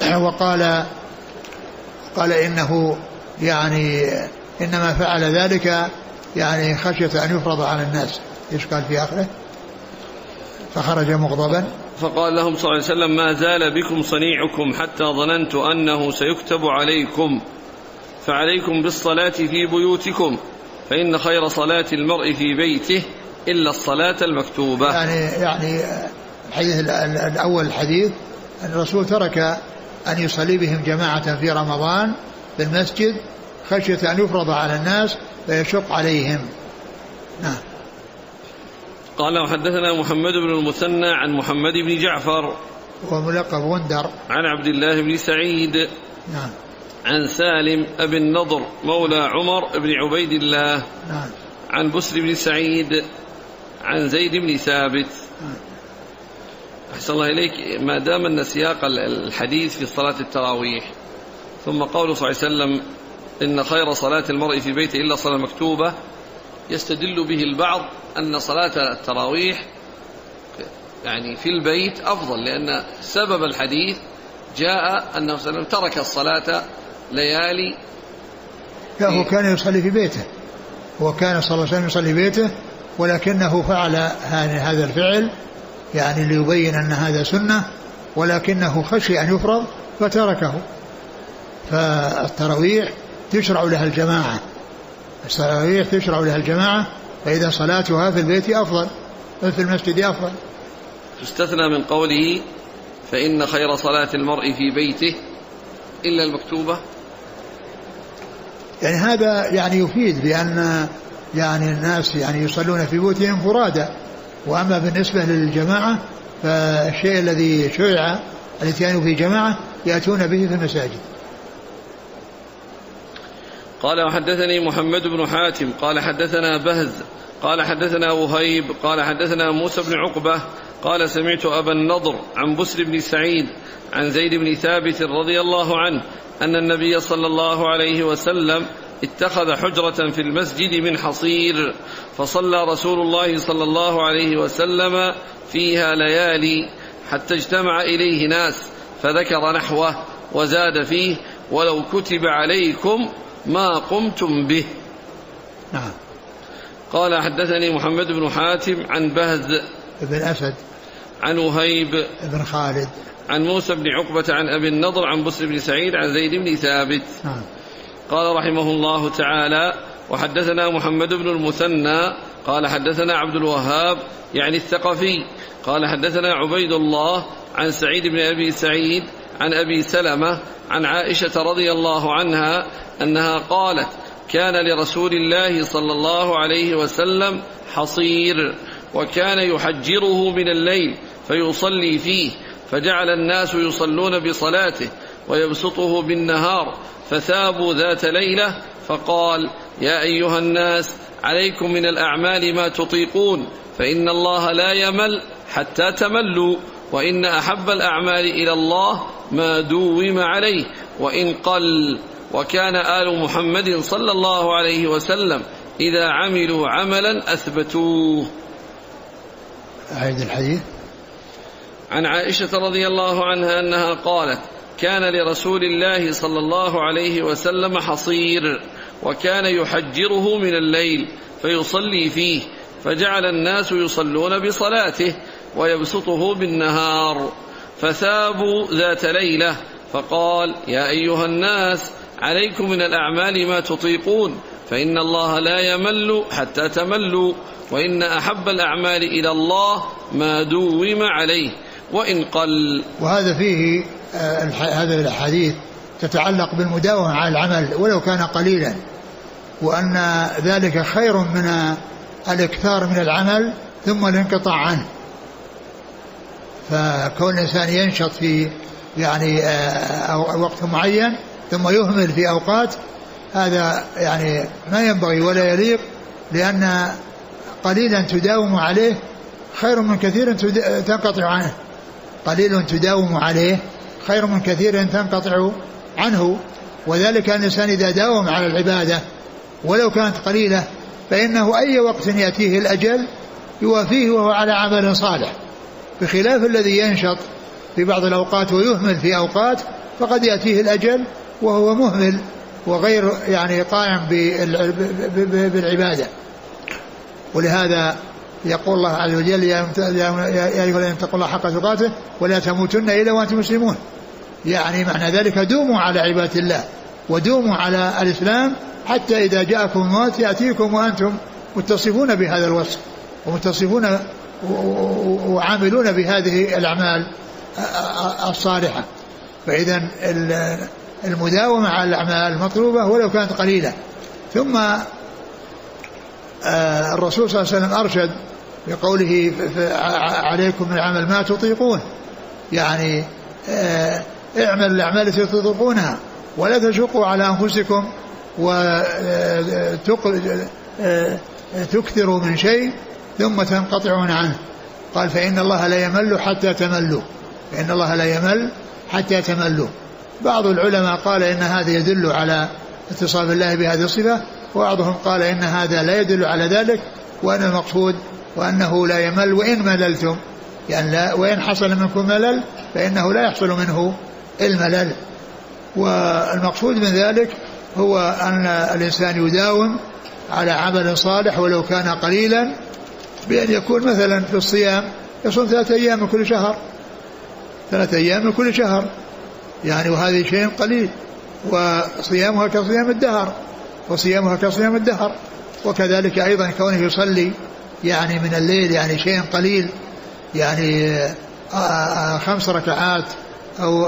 قال إنه يعني إنما فعل ذلك يعني خشية أن يفرض على الناس. إيش قال في آخره؟ فخرج مغضبا فقال لهم صلى الله عليه وسلم ما زال بكم صنيعكم حتى ظننت أنه سيكتب عليكم، فعليكم بالصلاة في بيوتكم، فإن خير صلاة المرء في بيته إلا الصلاة المكتوبة. يعني الحديث الأول الحديث أن الرسول ترك أن يصلي بهم جماعة في رمضان في المسجد خشية أن يفرض على الناس فيشق عليهم. نعم. قال وحدثنا محمد بن المثنى عن محمد بن جعفر وملقب غندر عن عبد الله بن سعيد نعم عن سالم أبي النضر مولى عمر بن عبيد الله نعم عن بسر بن سعيد عن زيد بن ثابت. أحسن الله إليك، ما دام أن سياق الحديث في صلاة التراويح ثم قوله صلى الله عليه وسلم إن خير صلاة المرء في بيته إلا الصلاة المكتوبة، يستدل به البعض أن صلاة التراويح يعني في البيت أفضل، لأن سبب الحديث جاء أنه صلى الله عليه وسلم ترك الصلاة ليالي. هو كان يصلي في بيته، وكان صلى الله عليه وسلم يصلي في بيته، ولكنه فعل هذا الفعل يعني ليبين أن هذا سنة، ولكنه خشي أن يفرض فتركه. فالتراويح تشرع لها الجماعة، الصلاة تشرع لها الجماعة، فإذا صلاتها في البيت أفضل، في المسجد أفضل. تستثنى من قوله فإن خير صلاة المرء في بيته إلا المكتوبة. يعني هذا يعني يفيد بأن يعني الناس يعني يصلون في بيوتهم فرادا، وأما بالنسبة للجماعة فالشيء الذي شرع الاتيان في جماعة يأتون به في المساجد. قال وحدثني محمد بن حاتم قال حدثنا بهز قال حدثنا وهيب قال حدثنا موسى بن عقبة قال سمعت أبا النضر عن بسر بن سعيد عن زيد بن ثابت رضي الله عنه أن النبي صلى الله عليه وسلم اتخذ حجرة في المسجد من حصير، فصلى رسول الله صلى الله عليه وسلم فيها ليالي حتى اجتمع إليه ناس، فذكر نحوه وزاد فيه ولو كتب عليكم ما قمتم به. نعم. قال حدثني محمد بن حاتم عن بهز بن أسد عن وهيب بن خالد عن موسى بن عقبة عن أبي النضر عن بسر بن سعيد عن زيد بن ثابت. نعم. قال رحمه الله تعالى وحدثنا محمد بن المثنى قال حدثنا عبد الوهاب يعني الثقفي قال حدثنا عبيد الله عن سعيد بن أبي سعيد عن أبي سلمة عن عائشة رضي الله عنها أنها قالت كان لرسول الله صلى الله عليه وسلم حصير وكان يحجره من الليل فيصلي فيه، فجعل الناس يصلون بصلاته ويبسطه بالنهار، فثابوا ذات ليلة فقال يا أيها الناس عليكم من الأعمال ما تطيقون، فإن الله لا يمل حتى تملوا، وإن أحب الأعمال إلى الله ما دوم عليه وإن قل. وكان آل محمد صلى الله عليه وسلم إذا عملوا عملا أثبتوه. أعيد الحديث. عن عائشة رضي الله عنها أنها قالت كان لرسول الله صلى الله عليه وسلم حصير وكان يحجره من الليل فيصلي فيه، فجعل الناس يصلون بصلاته ويبسطه بالنهار، فثابوا ذات ليلة فقال يا أيها الناس عليكم من الأعمال ما تطيقون، فإن الله لا يمل حتى تملوا، وإن أحب الأعمال إلى الله ما دوم عليه وإن قل. وهذا فيه هذا الحديث تتعلق بالمداومة على العمل ولو كان قليلا، وأن ذلك خير من الاكثار من العمل ثم الانقطاع عنه. فكون الإنسان ينشط في يعني وقت معين ثم يهمل في أوقات، هذا يعني ما ينبغي ولا يليق، لأن قليلا تداوم عليه خير من كثير تنقطع عنه. قليل تداوم عليه خير من كثير تنقطع عنه. وذلك أن الإنسان إذا داوم على العبادة ولو كانت قليلة فإنه أي وقت يأتيه الأجل يوافيه وهو على عمل صالح، بخلاف الذي ينشط في بعض الأوقات ويهمل في أوقات، فقد يأتيه الأجل وهو مهمل وغير يعني قائم بالعبادة. ولهذا يقول الله عز وجل يا أيها الذين اتقوا الله حق تقاته ولا تموتن إلا وأنتم مسلمون. يعني معنى ذلك دوموا على عبادة الله ودوموا على الإسلام حتى إذا جاءكم الموت يأتيكم وأنتم متصفون بهذا الوصف ومتصفون وعاملون بهذه الأعمال الصالحة. فإذا المداومة على الأعمال مطلوبة ولو كانت قليلة. ثم الرسول صلى الله عليه وسلم أرشد بقوله عليكم من العمل ما تطيقون، يعني اعمل الأعمال التي تطيقونها ولا تشقوا على أنفسكم وتكثروا من شيء ثم تنقطعون عنه. قال فإن الله لا يمل حتى تملوا، فإن الله لا يمل حتى تملوا. بعض العلماء قال إن هذا يدل على اتصاف الله بهذه الصفة، وبعضهم قال إن هذا لا يدل على ذلك، وأن المقصود وأنه لا يمل وإن مللتم، يعني لا وإن حصل منكم ملل فإنه لا يحصل منه الملل. والمقصود من ذلك هو أن الإنسان يداوم على عمل صالح ولو كان قليلا، بأن يكون مثلا في الصيام يصوم 3 أيام من كل شهر، 3 أيام من كل شهر يعني، وهذا شيء قليل وصيامها كصيام الدهر. وصيامها كصيام الدهر. وكذلك أيضا كونه يصلي يعني من الليل يعني شيء قليل، يعني 5 ركعات أو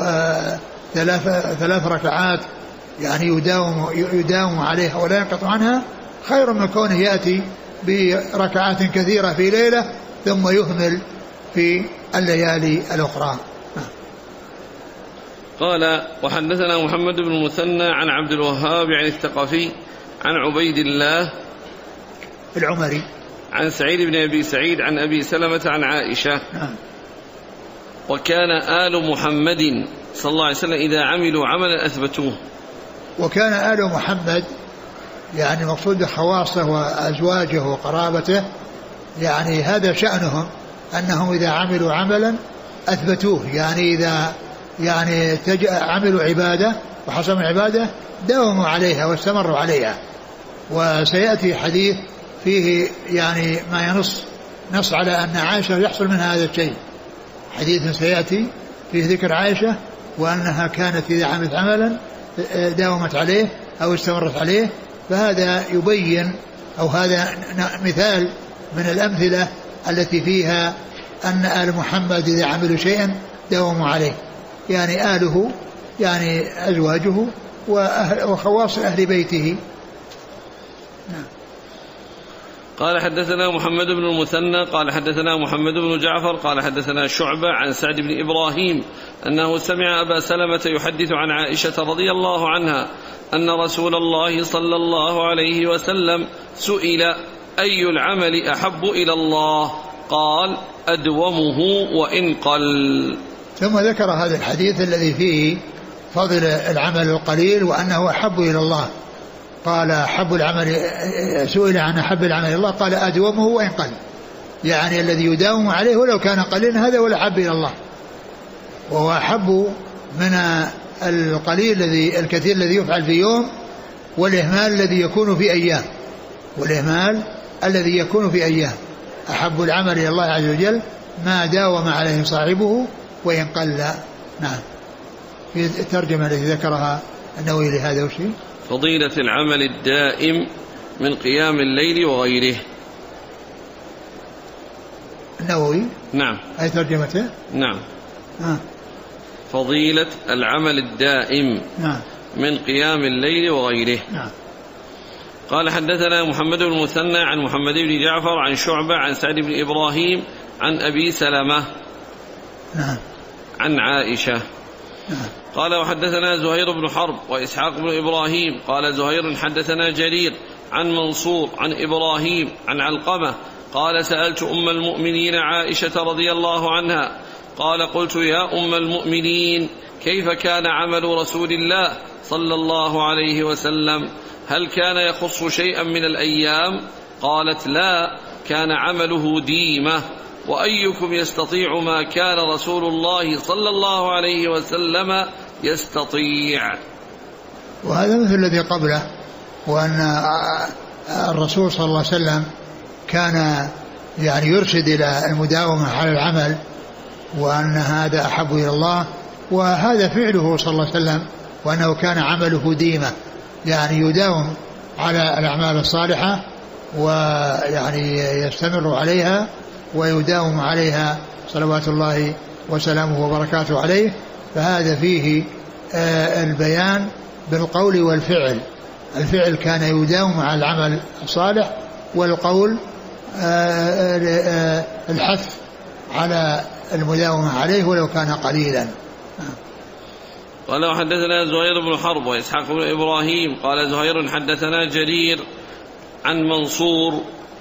3 ركعات، يعني يداوم عليها ولا ينقطع عنها، خير من كونه يأتي بركعات كثيرة في ليلة ثم يهمل في الليالي الأخرى. قال وحدثنا محمد بن المثنى عن عبد الوهاب عن الثقفي عن عبيد الله العمري عن سعيد بن أبي سعيد عن أبي سلمة عن عائشة. وكان آل محمد صلى الله عليه وسلم إذا عملوا عملا أثبتوه. وكان آل محمد يعني مقصود خواصه وأزواجه وقرابته، يعني هذا شأنهم أنهم إذا عملوا عملا أثبتوه، يعني إذا يعني عملوا عبادة وحصلوا عبادة داوموا عليها واستمروا عليها. وسيأتي حديث فيه يعني ما نص على أن عائشة يحصل منها هذا الشيء، حديث سيأتي فيه ذكر عائشة وأنها كانت إذا عملت عملا داومت عليه أو استمرت عليه. فهذا يبين أو هذا مثال من الأمثلة التي فيها أن آل محمد إذا عملوا شيئا داوموا عليه، يعني آله يعني أزواجه وخواص أهل بيته. قال حدثنا محمد بن المثنى قال حدثنا محمد بن جعفر قال حدثنا شعبة عن سعد بن إبراهيم أنه سمع أبا سلمة يحدث عن عائشة رضي الله عنها أن رسول الله صلى الله عليه وسلم سئل أي العمل أحب إلى الله قال أدومه وإن قل. ثم ذكر هذا الحديث الذي فيه فضل العمل القليل وأنه أحب إلى الله. قال أحب العمل، سئل عن أحب العمل إلى الله قال أدومه وإن قل، يعني الذي يداوم عليه ولو كان قليلا هذا هو الأحب إلى الله، وهو أحب من القليل الكثير الذي يفعل في يوم والإهمال الذي يكون في أيام، والإهمال الذي يكون في أيام. أحب العمل إلى الله عز وجل ما داوم عليه صاحبه وإن قل. نعم. في الترجمة التي ذكرها النووي لهذا وشيء فضيلة العمل الدائم من قيام الليل وغيره. النووي نعم. أي ترجمته؟ نعم. فضيلة العمل الدائم نعم. من قيام الليل وغيره. نعم. قال حدثنا محمد بن المثنى عن محمد بن جعفر عن شعبة عن سعد بن إبراهيم عن أبي سلمة نعم. عن عائشة. نعم. قال وحدثنا زهير بن حرب وإسحاق بن إبراهيم قال زهير حدثنا جرير عن منصور عن إبراهيم عن علقمة قال سألت أم المؤمنين عائشة رضي الله عنها قال قلت يا أم المؤمنين كيف كان عمل رسول الله صلى الله عليه وسلم؟ هل كان يخص شيئا من الأيام؟ قالت لا، كان عمله ديمة. وأيكم يستطيع ما كان رسول الله صلى الله عليه وسلم يستطيع؟ وهذا مثل الذي قبله، وأن الرسول صلى الله عليه وسلم كان يعني يرشد إلى المداومة على العمل، وأن هذا أحب إلى الله، وهذا فعله صلى الله عليه وسلم، وأنه كان عمله ديمة، يعني يداوم على الأعمال الصالحة ويعني يستمر عليها ويداوم عليها صلوات الله وسلامه وبركاته عليه. فهذا فيه البيان بالقول والفعل. الفعل كان يداوم على العمل الصالح، والقول الحث على المداومة عليه ولو كان قليلا. قال وحدثنا زهير بن حرب وإسحاق بن إبراهيم قال زهير حدثنا جرير عن منصور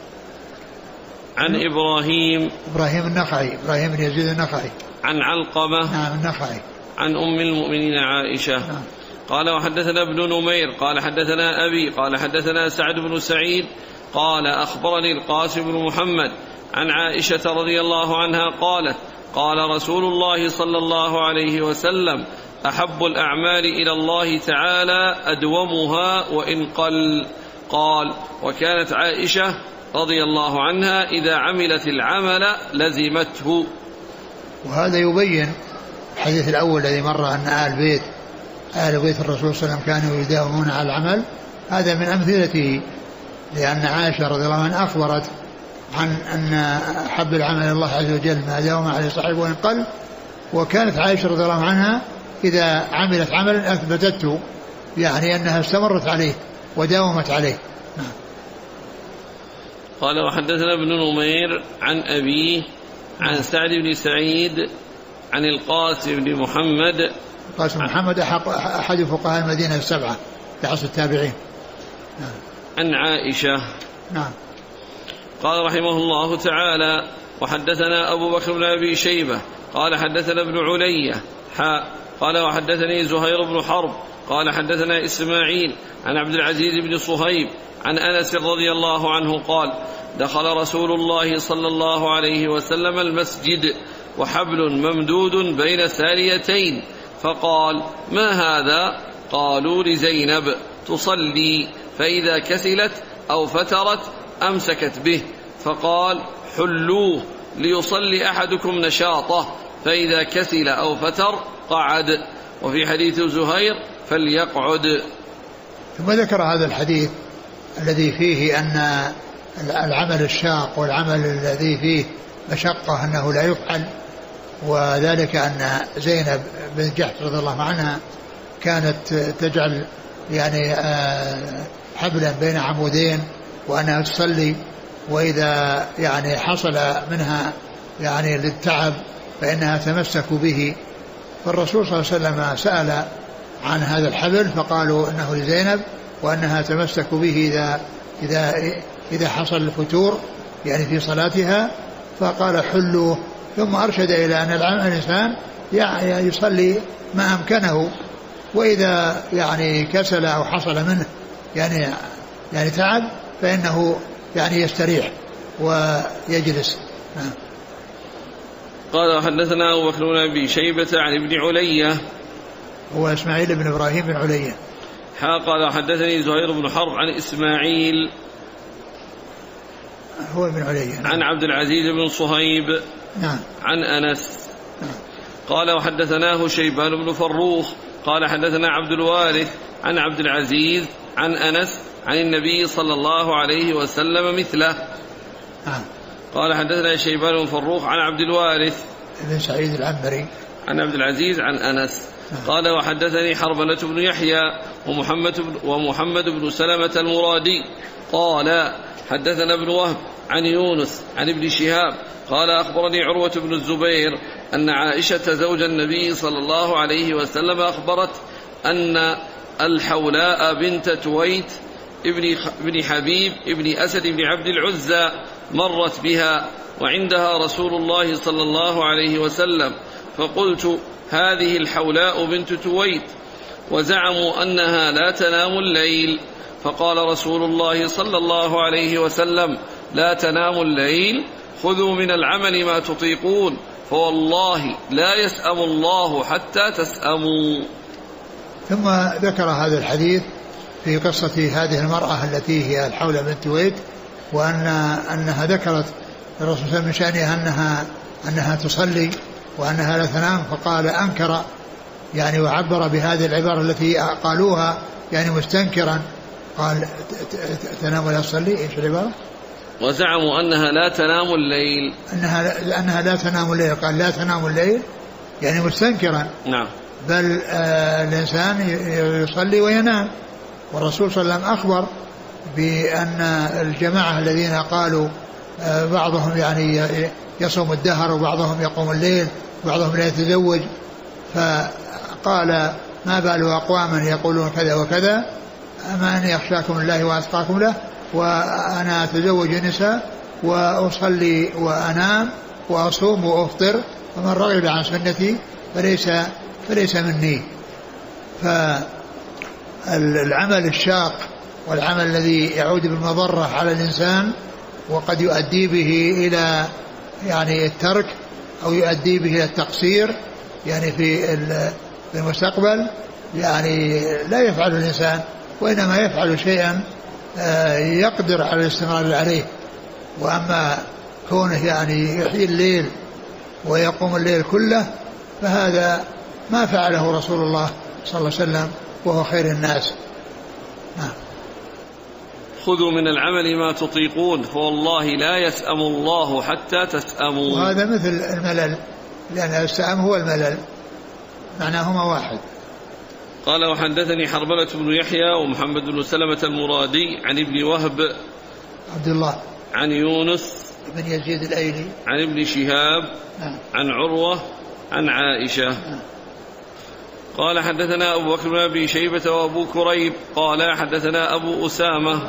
عن إبراهيم النخعي، إبراهيم بن يزيد النخعي عن علقمة نعم النخعي عن أم المؤمنين عائشة نعم. قال وحدثنا ابن نمير قال حدثنا أبي قال حدثنا سعد بن سعيد قال أخبرني القاسم بن محمد عن عائشة رضي الله عنها قالت قال رسول الله صلى الله عليه وسلم أحب الأعمال إلى الله تعالى أدومها وإن قل. قال وكانت عائشة رضي الله عنها إذا عملت العمل لزمته. وهذا يبين الحديث الأول الذي مر أن آل بيت الرسول صلى الله عليه وسلم كانوا يداومون على العمل، هذا من أمثلته، لأن عائشة رضي الله عنها أخبرت عن أن حب العمل الله عز وجل ما داوم عليه صاحبه وإن قل، وكانت عائشة رضي الله عنها إذا عملت عملا أثبتته، يعني أنها استمرت عليه وداومت عليه. قال وحدثنا ابن نمير عن أبيه عن سعد بن سعيد عن القاسم بن محمد. القاسم بن محمد أحد فقهاء المدينة السبعة في عصر التابعين. عن عائشة. نعم. قال رحمه الله تعالى وحدثنا أبو بكر بن أبي شيبة قال حدثنا ابن علية قال وحدثني زهير بن حرب قال حدثنا إسماعيل عن عبد العزيز بن صهيب عن أنس رضي الله عنه قال دخل رسول الله صلى الله عليه وسلم المسجد وحبل ممدود بين ساريتين فقال ما هذا؟ قالوا لزينب تصلي، فإذا كسلت أو فترت أمسكت به، فقال حلوه ليصلي أحدكم نشاطه، فإذا كسل أو فتر قعد. وفي حديث زهير فليقعد. ثم ذكر هذا الحديث الذي فيه أن العمل الشاق والعمل الذي فيه مشقة أنه لا يفعل، وذلك أن زينب بن جحش رضي الله عنها كانت تجعل يعني حبلا بين عمودين وأنها تصلي، وإذا يعني حصل منها يعني للتعب فإنها تمسك به، فالرسول صلى الله عليه وسلم سأل عن هذا الحبل فقالوا إنه لزينب وأنها تمسك به إذا حصل الفتور يعني في صلاتها، فقال حلوه. ثم أرشد إلى أن الإنسان يعني يصلي ما أمكنه، وإذا يعني كسل أو حصل منه يعني تعب فإنه يعني يستريح ويجلس. قال حدثنا أبو بكر بن أبي شيبة عن ابن علية هو إسماعيل بن إبراهيم بن علية. قال حدثني زهير بن حرب عن إسماعيل هو ابن علية. عن عبد العزيز بن صهيب. نعم. عن أنس. قال وحدثناه شيبان بن فروخ قال حدثنا عبد الوارث عن عبد العزيز عن أنس عن النبي صلى الله عليه وسلم مثله. قال حدثنا شيبان بن فروخ عن عبد الوارث بن سعيد العنبري عن عبد العزيز عن أنس. قال وحدثني حرملة بن يحيى ومحمد بن سلمة المرادي قال حدثنا ابن وهب عن يونس عن ابن شهاب قال أخبرني عروة بن الزبير أن عائشة زوج النبي صلى الله عليه وسلم أخبرت أن الحولاء بنت تويت ابن حبيب ابن أسد بن عبد العزى مرت بها وعندها رسول الله صلى الله عليه وسلم، فقلت هذه الحولاء بنت تويت، وزعموا أنها لا تنام الليل، فقال رسول الله صلى الله عليه وسلم لا تنام الليل، خذوا من العمل ما تطيقون، فوالله لا يسأم الله حتى تسأموا. ثم ذكر هذا الحديث في قصة هذه المرأة التي هي الحولة بنت تويت، وأنها ذكرت الرسول صلى الله عليه وسلم من شأنها أنها تصلي وأنها لا تنام، فقال أنكر يعني وعبر بهذه العبارة التي قالوها يعني مستنكرا، قال تنام ولا تصلي. إيش العبارة؟ وزعموا أنها لا تنام الليل، أنها لا تنام الليل، قال لا تنام الليل يعني مستنكرا. نعم. بل الإنسان يصلي وينام، والرسول صلى الله عليه وسلم أخبر بأن الجماعة الذين قالوا بعضهم يعني يصوم الدهر وبعضهم يقوم الليل وبعضهم لا يتزوج، فقال ما بال أقواما يقولون كذا وكذا، أما أن يخشاكم الله وأتقاكم له، وأنا أتزوج النساء وأصلي وأنام وأصوم وأفطر، فمن رغب عن سنتي فليس مني. فالعمل الشاق والعمل الذي يعود بالمضرة على الإنسان وقد يؤدي به إلى يعني الترك أو يؤدي به إلى التقصير يعني في المستقبل، يعني لا يفعل الإنسان، وإنما يفعل شيئا يقدر على الاستمرار عليه. وأما كونه يعني يحيي الليل ويقوم الليل كله فهذا ما فعله رسول الله صلى الله عليه وسلم وهو خير الناس. خذوا من العمل ما تطيقون فوالله لا يسأم الله حتى تسأموا. وهذا مثل الملل، لأن السأم هو الملل، معناهما واحد. قال وحدثني حرملة بن يحيى ومحمد بن سلمة المرادي عن ابن وهب عبد الله عن يونس بن يزيد الأيلي عن ابن شهاب عن عروة عن عائشة. قال حدثنا أبو بكر بن أبي شيبة وأبو كريب قال حدثنا أبو أسامة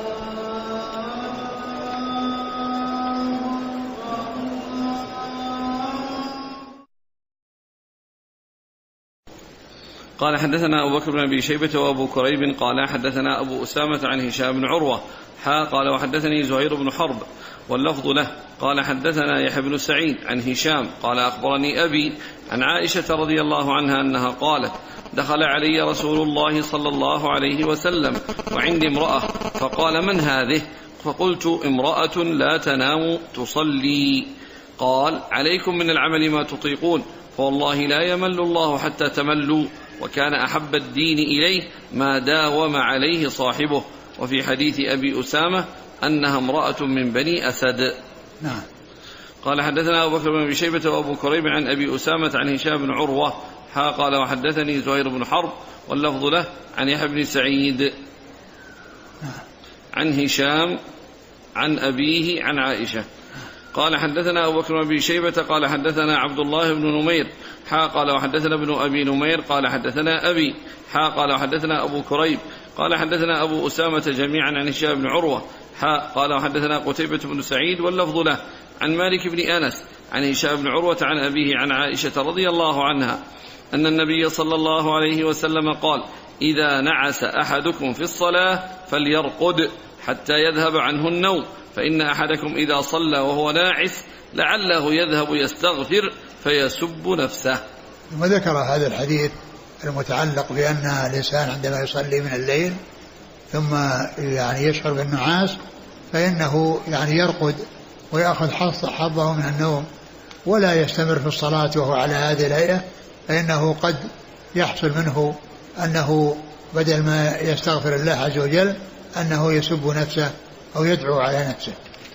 قال حدثنا أبو بكر بن أبي شيبة وأبو كريب قال حدثنا أبو أسامة عن هشام بن عروة قال وحدثني زهير بن حرب واللفظ له قال حدثنا يحيى بن سعيد عن هشام قال أخبرني أبي عن عائشة رضي الله عنها أنها قالت دخل علي رسول الله صلى الله عليه وسلم وعندي امرأة فقال من هذه؟ فقلت امرأة لا تنام تصلي. قال عليكم من العمل ما تطيقون فوالله لا يمل الله حتى تملوا، وكان أحب الدين إليه ما داوم عليه صاحبه. وفي حديث أبي أسامة أنها امرأة من بني أسد. نعم. قال حدثنا أبو بكر بن أبي شيبة وأبو كريب عن أبي أسامة عن هشام بن عروة قال وحدثني زهير بن حرب واللفظ له عن يحيى بن سعيد عن هشام عن أبيه عن عائشة. قال حدثنا أبو بكر بن أبي شيبة قال حدثنا عبد الله بن نمير قال وحدثنا ابن أبي نمير قال حدثنا أبي قال وحدثنا أبو كريب قال حدثنا أبو أسامة جميعا عن هشام بن عروة قال وحدثنا قتيبة بن سعيد واللفظ له عن مالك بن أنس عن هشام بن عروة عن أبيه عن عائشة رضي الله عنها أن النبي صلى الله عليه وسلم قال إذا نعس أحدكم في الصلاة فليرقد حتى يذهب عنه النوم، فإن أحدكم إذا صلى وهو ناعس لعله يذهب يستغفر فيسب نفسه. وذكر هذا الحديث المتعلق بأن الإنسان عندما يصلي من الليل ثم يعني يشعر بالنعاس فإنه يعني يرقد ويأخذ حظه من النوم ولا يستمر في الصلاة وهو على هذه الهيئة، فإنه قد يحصل منه أنه بدل ما يستغفر الله عز وجل أنه يسب نفسه أو يدعو على نفسه.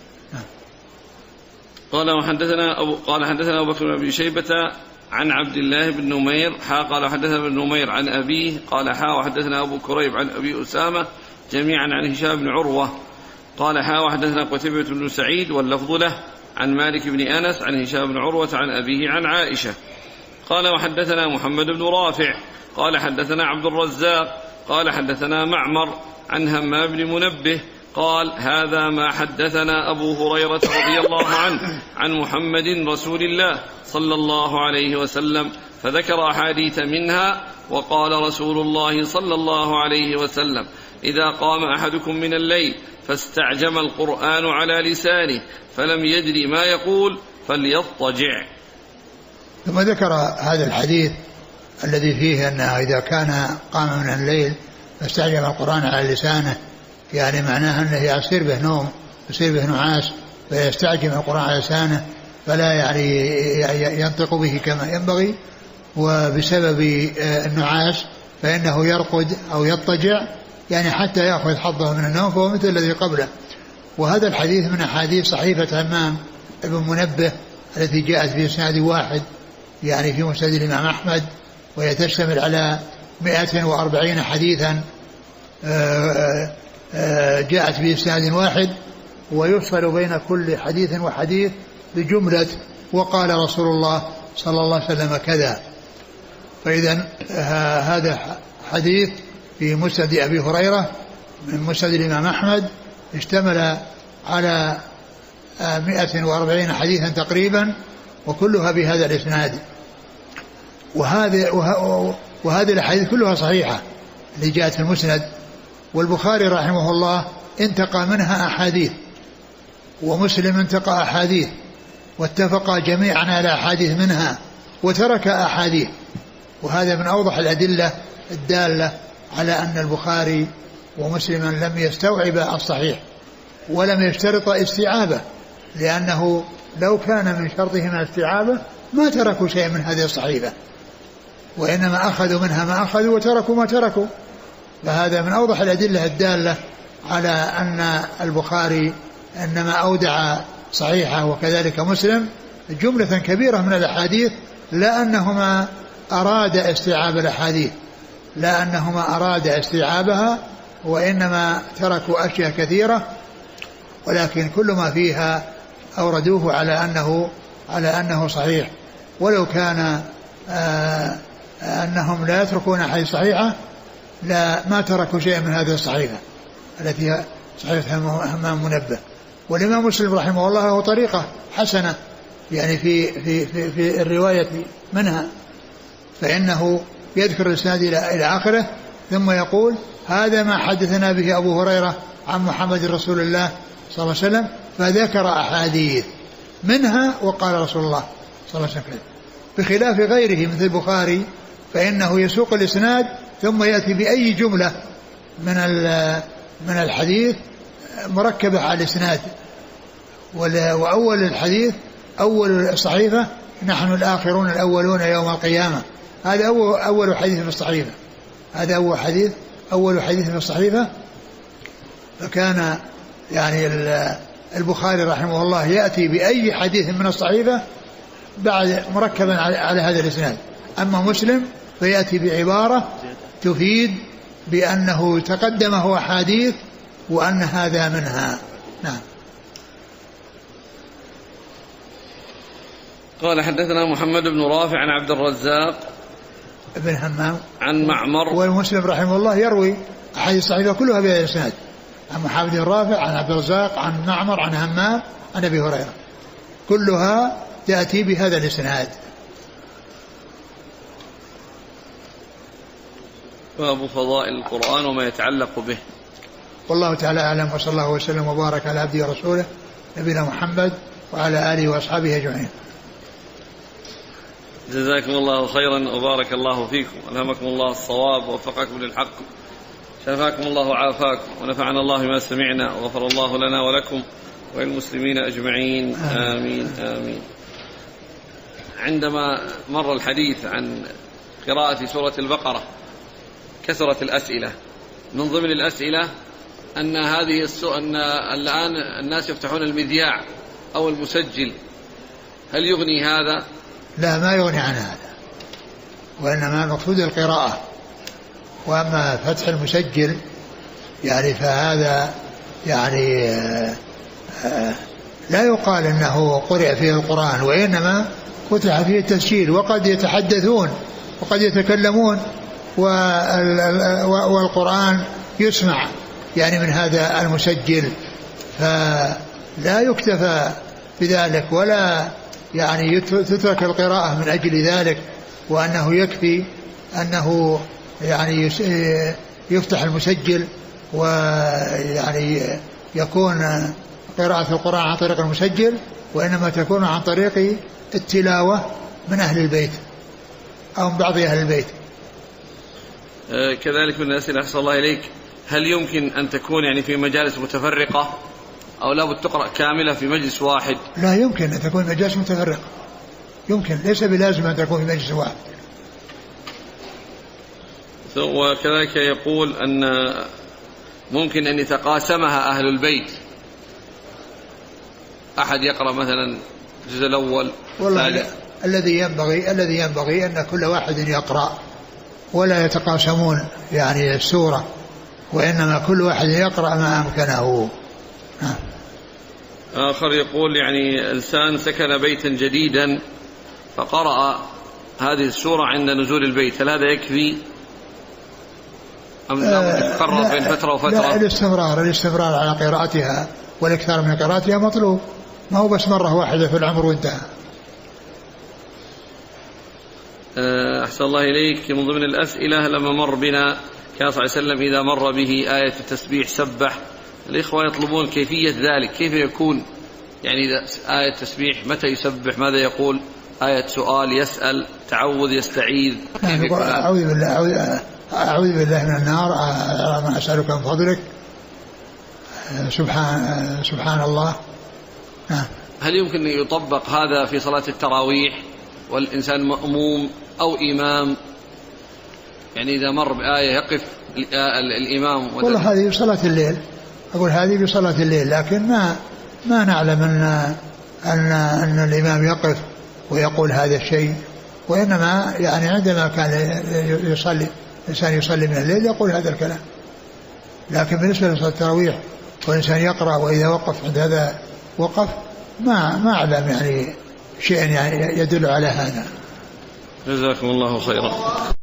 قال حدثنا أبو بكر بن أبي شيبة عن عبد الله بن نمير قال حدثنا ابن نمير عن أبيه قال وحدثنا أبو كريب عن أبي أسامة جميعا عن هشام بن عروة قال وحدثنا قتيبة بن سعيد واللفظ له عن مالك بن أنس عن هشام بن عروة عن أبيه عن عائشة. قال وحدثنا محمد بن رافع قال حدثنا عبد الرزاق قال حدثنا معمر عن همام بن منبه قال هذا ما حدثنا أبو هريرة رضي الله عنه عن محمد رسول الله صلى الله عليه وسلم، فذكر أحاديث منها وقال رسول الله صلى الله عليه وسلم إذا قام أحدكم من الليل فاستعجم القرآن على لسانه فلم يدري ما يقول فليضطجع. ثم ذكر هذا الحديث الذي فيه أنه إذا كان قام من الليل فاستعجم القرآن على لسانه، يعني معناه أنه يصير به نوم يصير به نعاس فيستعجم القرآن على لسانه فلا يعني ينطق به كما ينبغي، وبسبب النعاس فإنه يرقد أو يضطجع يعني حتى يأخذ حظه من النوم، فهو مثل الذي قبله. وهذا الحديث من أحاديث صحيفة همام ابن منبه التي جاءت في إسناد واحد يعني في مسند الإمام أحمد، وهي تشتمل على 140 حديثا جاءت بإسناد واحد، ويفصل بين كل حديث وحديث بجملة وقال رسول الله صلى الله عليه وسلم كذا. فإذا هذا حديث في مسند أبي هريرة من مسند الإمام أحمد اشتمل على 140 حديثا تقريبا وكلها بهذا الإسناد. وهذه الأحاديث كلها صحيحة اللي جاءت في المسند، والبخاري رحمه الله انتقى منها أحاديث ومسلم انتقى أحاديث واتفقا جميعا على أحاديث منها وترك أحاديث، وهذا من أوضح الأدلة الدالة على أن البخاري ومسلما لم يستوعب الصحيح ولم يشترط استيعابه، لأنه لو كان من شرطهما استيعابه ما تركوا شيء من هذه الصحيفة، وإنما أخذوا منها ما أخذوا وتركوا ما تركوا. فهذا من أوضح الأدلة الدالة على أن البخاري إنما أودع صحيحة وكذلك مسلم جملة كبيرة من الأحاديث، لا أنهما أراد استيعاب الأحاديث، لا أنهما أراد استيعابها، وإنما تركوا أشياء كثيرة، ولكن كل ما فيها أوردوه على أنه صحيح، ولو كان أنهم لا يتركون أحاديث صحيحة لا ما تركوا شيئا من هذه الصحيحة التي هي صحيحة همام منبه. والإمام مسلم رحمه الله له طريقة حسنة يعني في الرواية منها، فإنه يذكر الإسناد إلى آخره ثم يقول هذا ما حدثنا به أبو هريرة عن محمد رسول الله صلى الله عليه وسلم، فذكر أحاديث منها وقال رسول الله صلى الله عليه وسلم، بخلاف غيره مثل البخاري فإنه يسوق الإسناد ثم يأتي بأي جملة من الحديث مركبة على الإسناد، وأول الحديث أول الصحيفة نحن الآخرون الأولون يوم القيامة، هذا أول حديث في الصحيفة، هذا أول حديث في الصحيفة. فكان يعني البخاري رحمه الله يأتي بأي حديث من الصحيفة بعد مركبا على هذا الإسناد. أما مسلم فيأتي بعبارة تفيد بأنه تقدمه أحاديث وأن هذا منها. نعم. قال حدثنا محمد بن رافع عن عبد الرزاق ابن همام عن معمر. والمسلم رحمه الله يروي أحاديث الصحيفة كلها بهذا الإسناد، عن محمد بن رافع عن عبد الرزاق عن معمر عن همام عن أبي هريرة، كلها تأتي بهذا الإسناد. باب فضائل القرآن وما يتعلق به. والله تعالى أعلم، وصلى الله وسلم وبارك على عبده ورسوله نبينا محمد وعلى آله وأصحابه أجمعين. جزاكم الله خيرا وبارك الله فيكم، ألهمكم الله الصواب ووفقكم للحق، شفاكم الله وعافاكم، ونفعنا الله ما سمعنا، وغفر الله لنا ولكم وللمسلمين أجمعين. آمين آمين. عندما مر الحديث عن قراءة سورة البقرة كثرت الأسئلة، من ضمن الأسئلة أن أن الآن الناس يفتحون المذياع أو المسجل، هل يغني هذا؟ لا، ما يغني عن هذا، وإنما مقصود القراءة. وأما فتح المسجل يعني فهذا يعني لا يقال أنه قرئ فيه القرآن، وإنما فتح فيه التسجيل، وقد يتحدثون وقد يتكلمون والقرآن يسمع يعني من هذا المسجل، فلا يكتفى بذلك ولا يعني تترك القراءة من أجل ذلك، وأنه يكفي أنه يعني يفتح المسجل ويعني يكون قراءة القرآن عن طريق المسجل، وإنما تكون عن طريق التلاوة من أهل البيت أو من بعض أهل البيت. كذلك من الأسئلة أحسن الله إليك، هل يمكن أن تكون يعني في مجالس متفرقة أو لابد تقرأ كاملة في مجلس واحد؟ لا يمكن أن تكون مجالس متفرقة، يمكن، ليس بلازم أن تكون في مجلس واحد. وكذلك يقول أن ممكن أن يتقاسمها أهل البيت، أحد يقرأ مثلا الجزء الأول والله الذي ينبغي أن كل واحد يقرأ ولا يتقاسمون يعني السورة، وإنما كل واحد يقرأ ما أمكنه. آخر يقول يعني إنسان سكن بيتا جديدا فقرأ هذه السورة عند نزول البيت، هل هذا يكفي أم لا تقرأ بين فترة وفترة؟ لا، الاستمرار على قراءتها والإكثار من قراءتها مطلوب، ما هو بس مرة واحدة في العمر وانتهى. أحسن الله إليك، من ضمن الأسئلة لما مر بنا كان صلى الله عليه وسلم إذا مر به آية التسبيح سبح، الإخوة يطلبون كيفية ذلك، كيف يكون يعني آية تسبيح، متى يسبح، ماذا يقول، آية سؤال يسأل، تعوذ يستعيذ، أعوذ بالله من النار، ما أسألك من فضلك، سبحان الله. هل يمكن أن يطبق هذا في صلاة التراويح والإنسان مأموم أو إمام، يعني إذا مر بآية يقف الإمام؟ والله هذه صلاة الليل، أقول هذه بصلاة الليل، لكن ما نعلم أن الإمام يقف ويقول هذا الشيء، وإنما يعني عندما كان يصلي الإنسان يصلي من الليل يقول هذا الكلام. لكن بالنسبة لصلاة التراويح والإنسان يقرأ وإذا وقف عند هذا وقف، ما أعلم يعني شيء يعني يدل على هذا. جزاكم الله خيرا.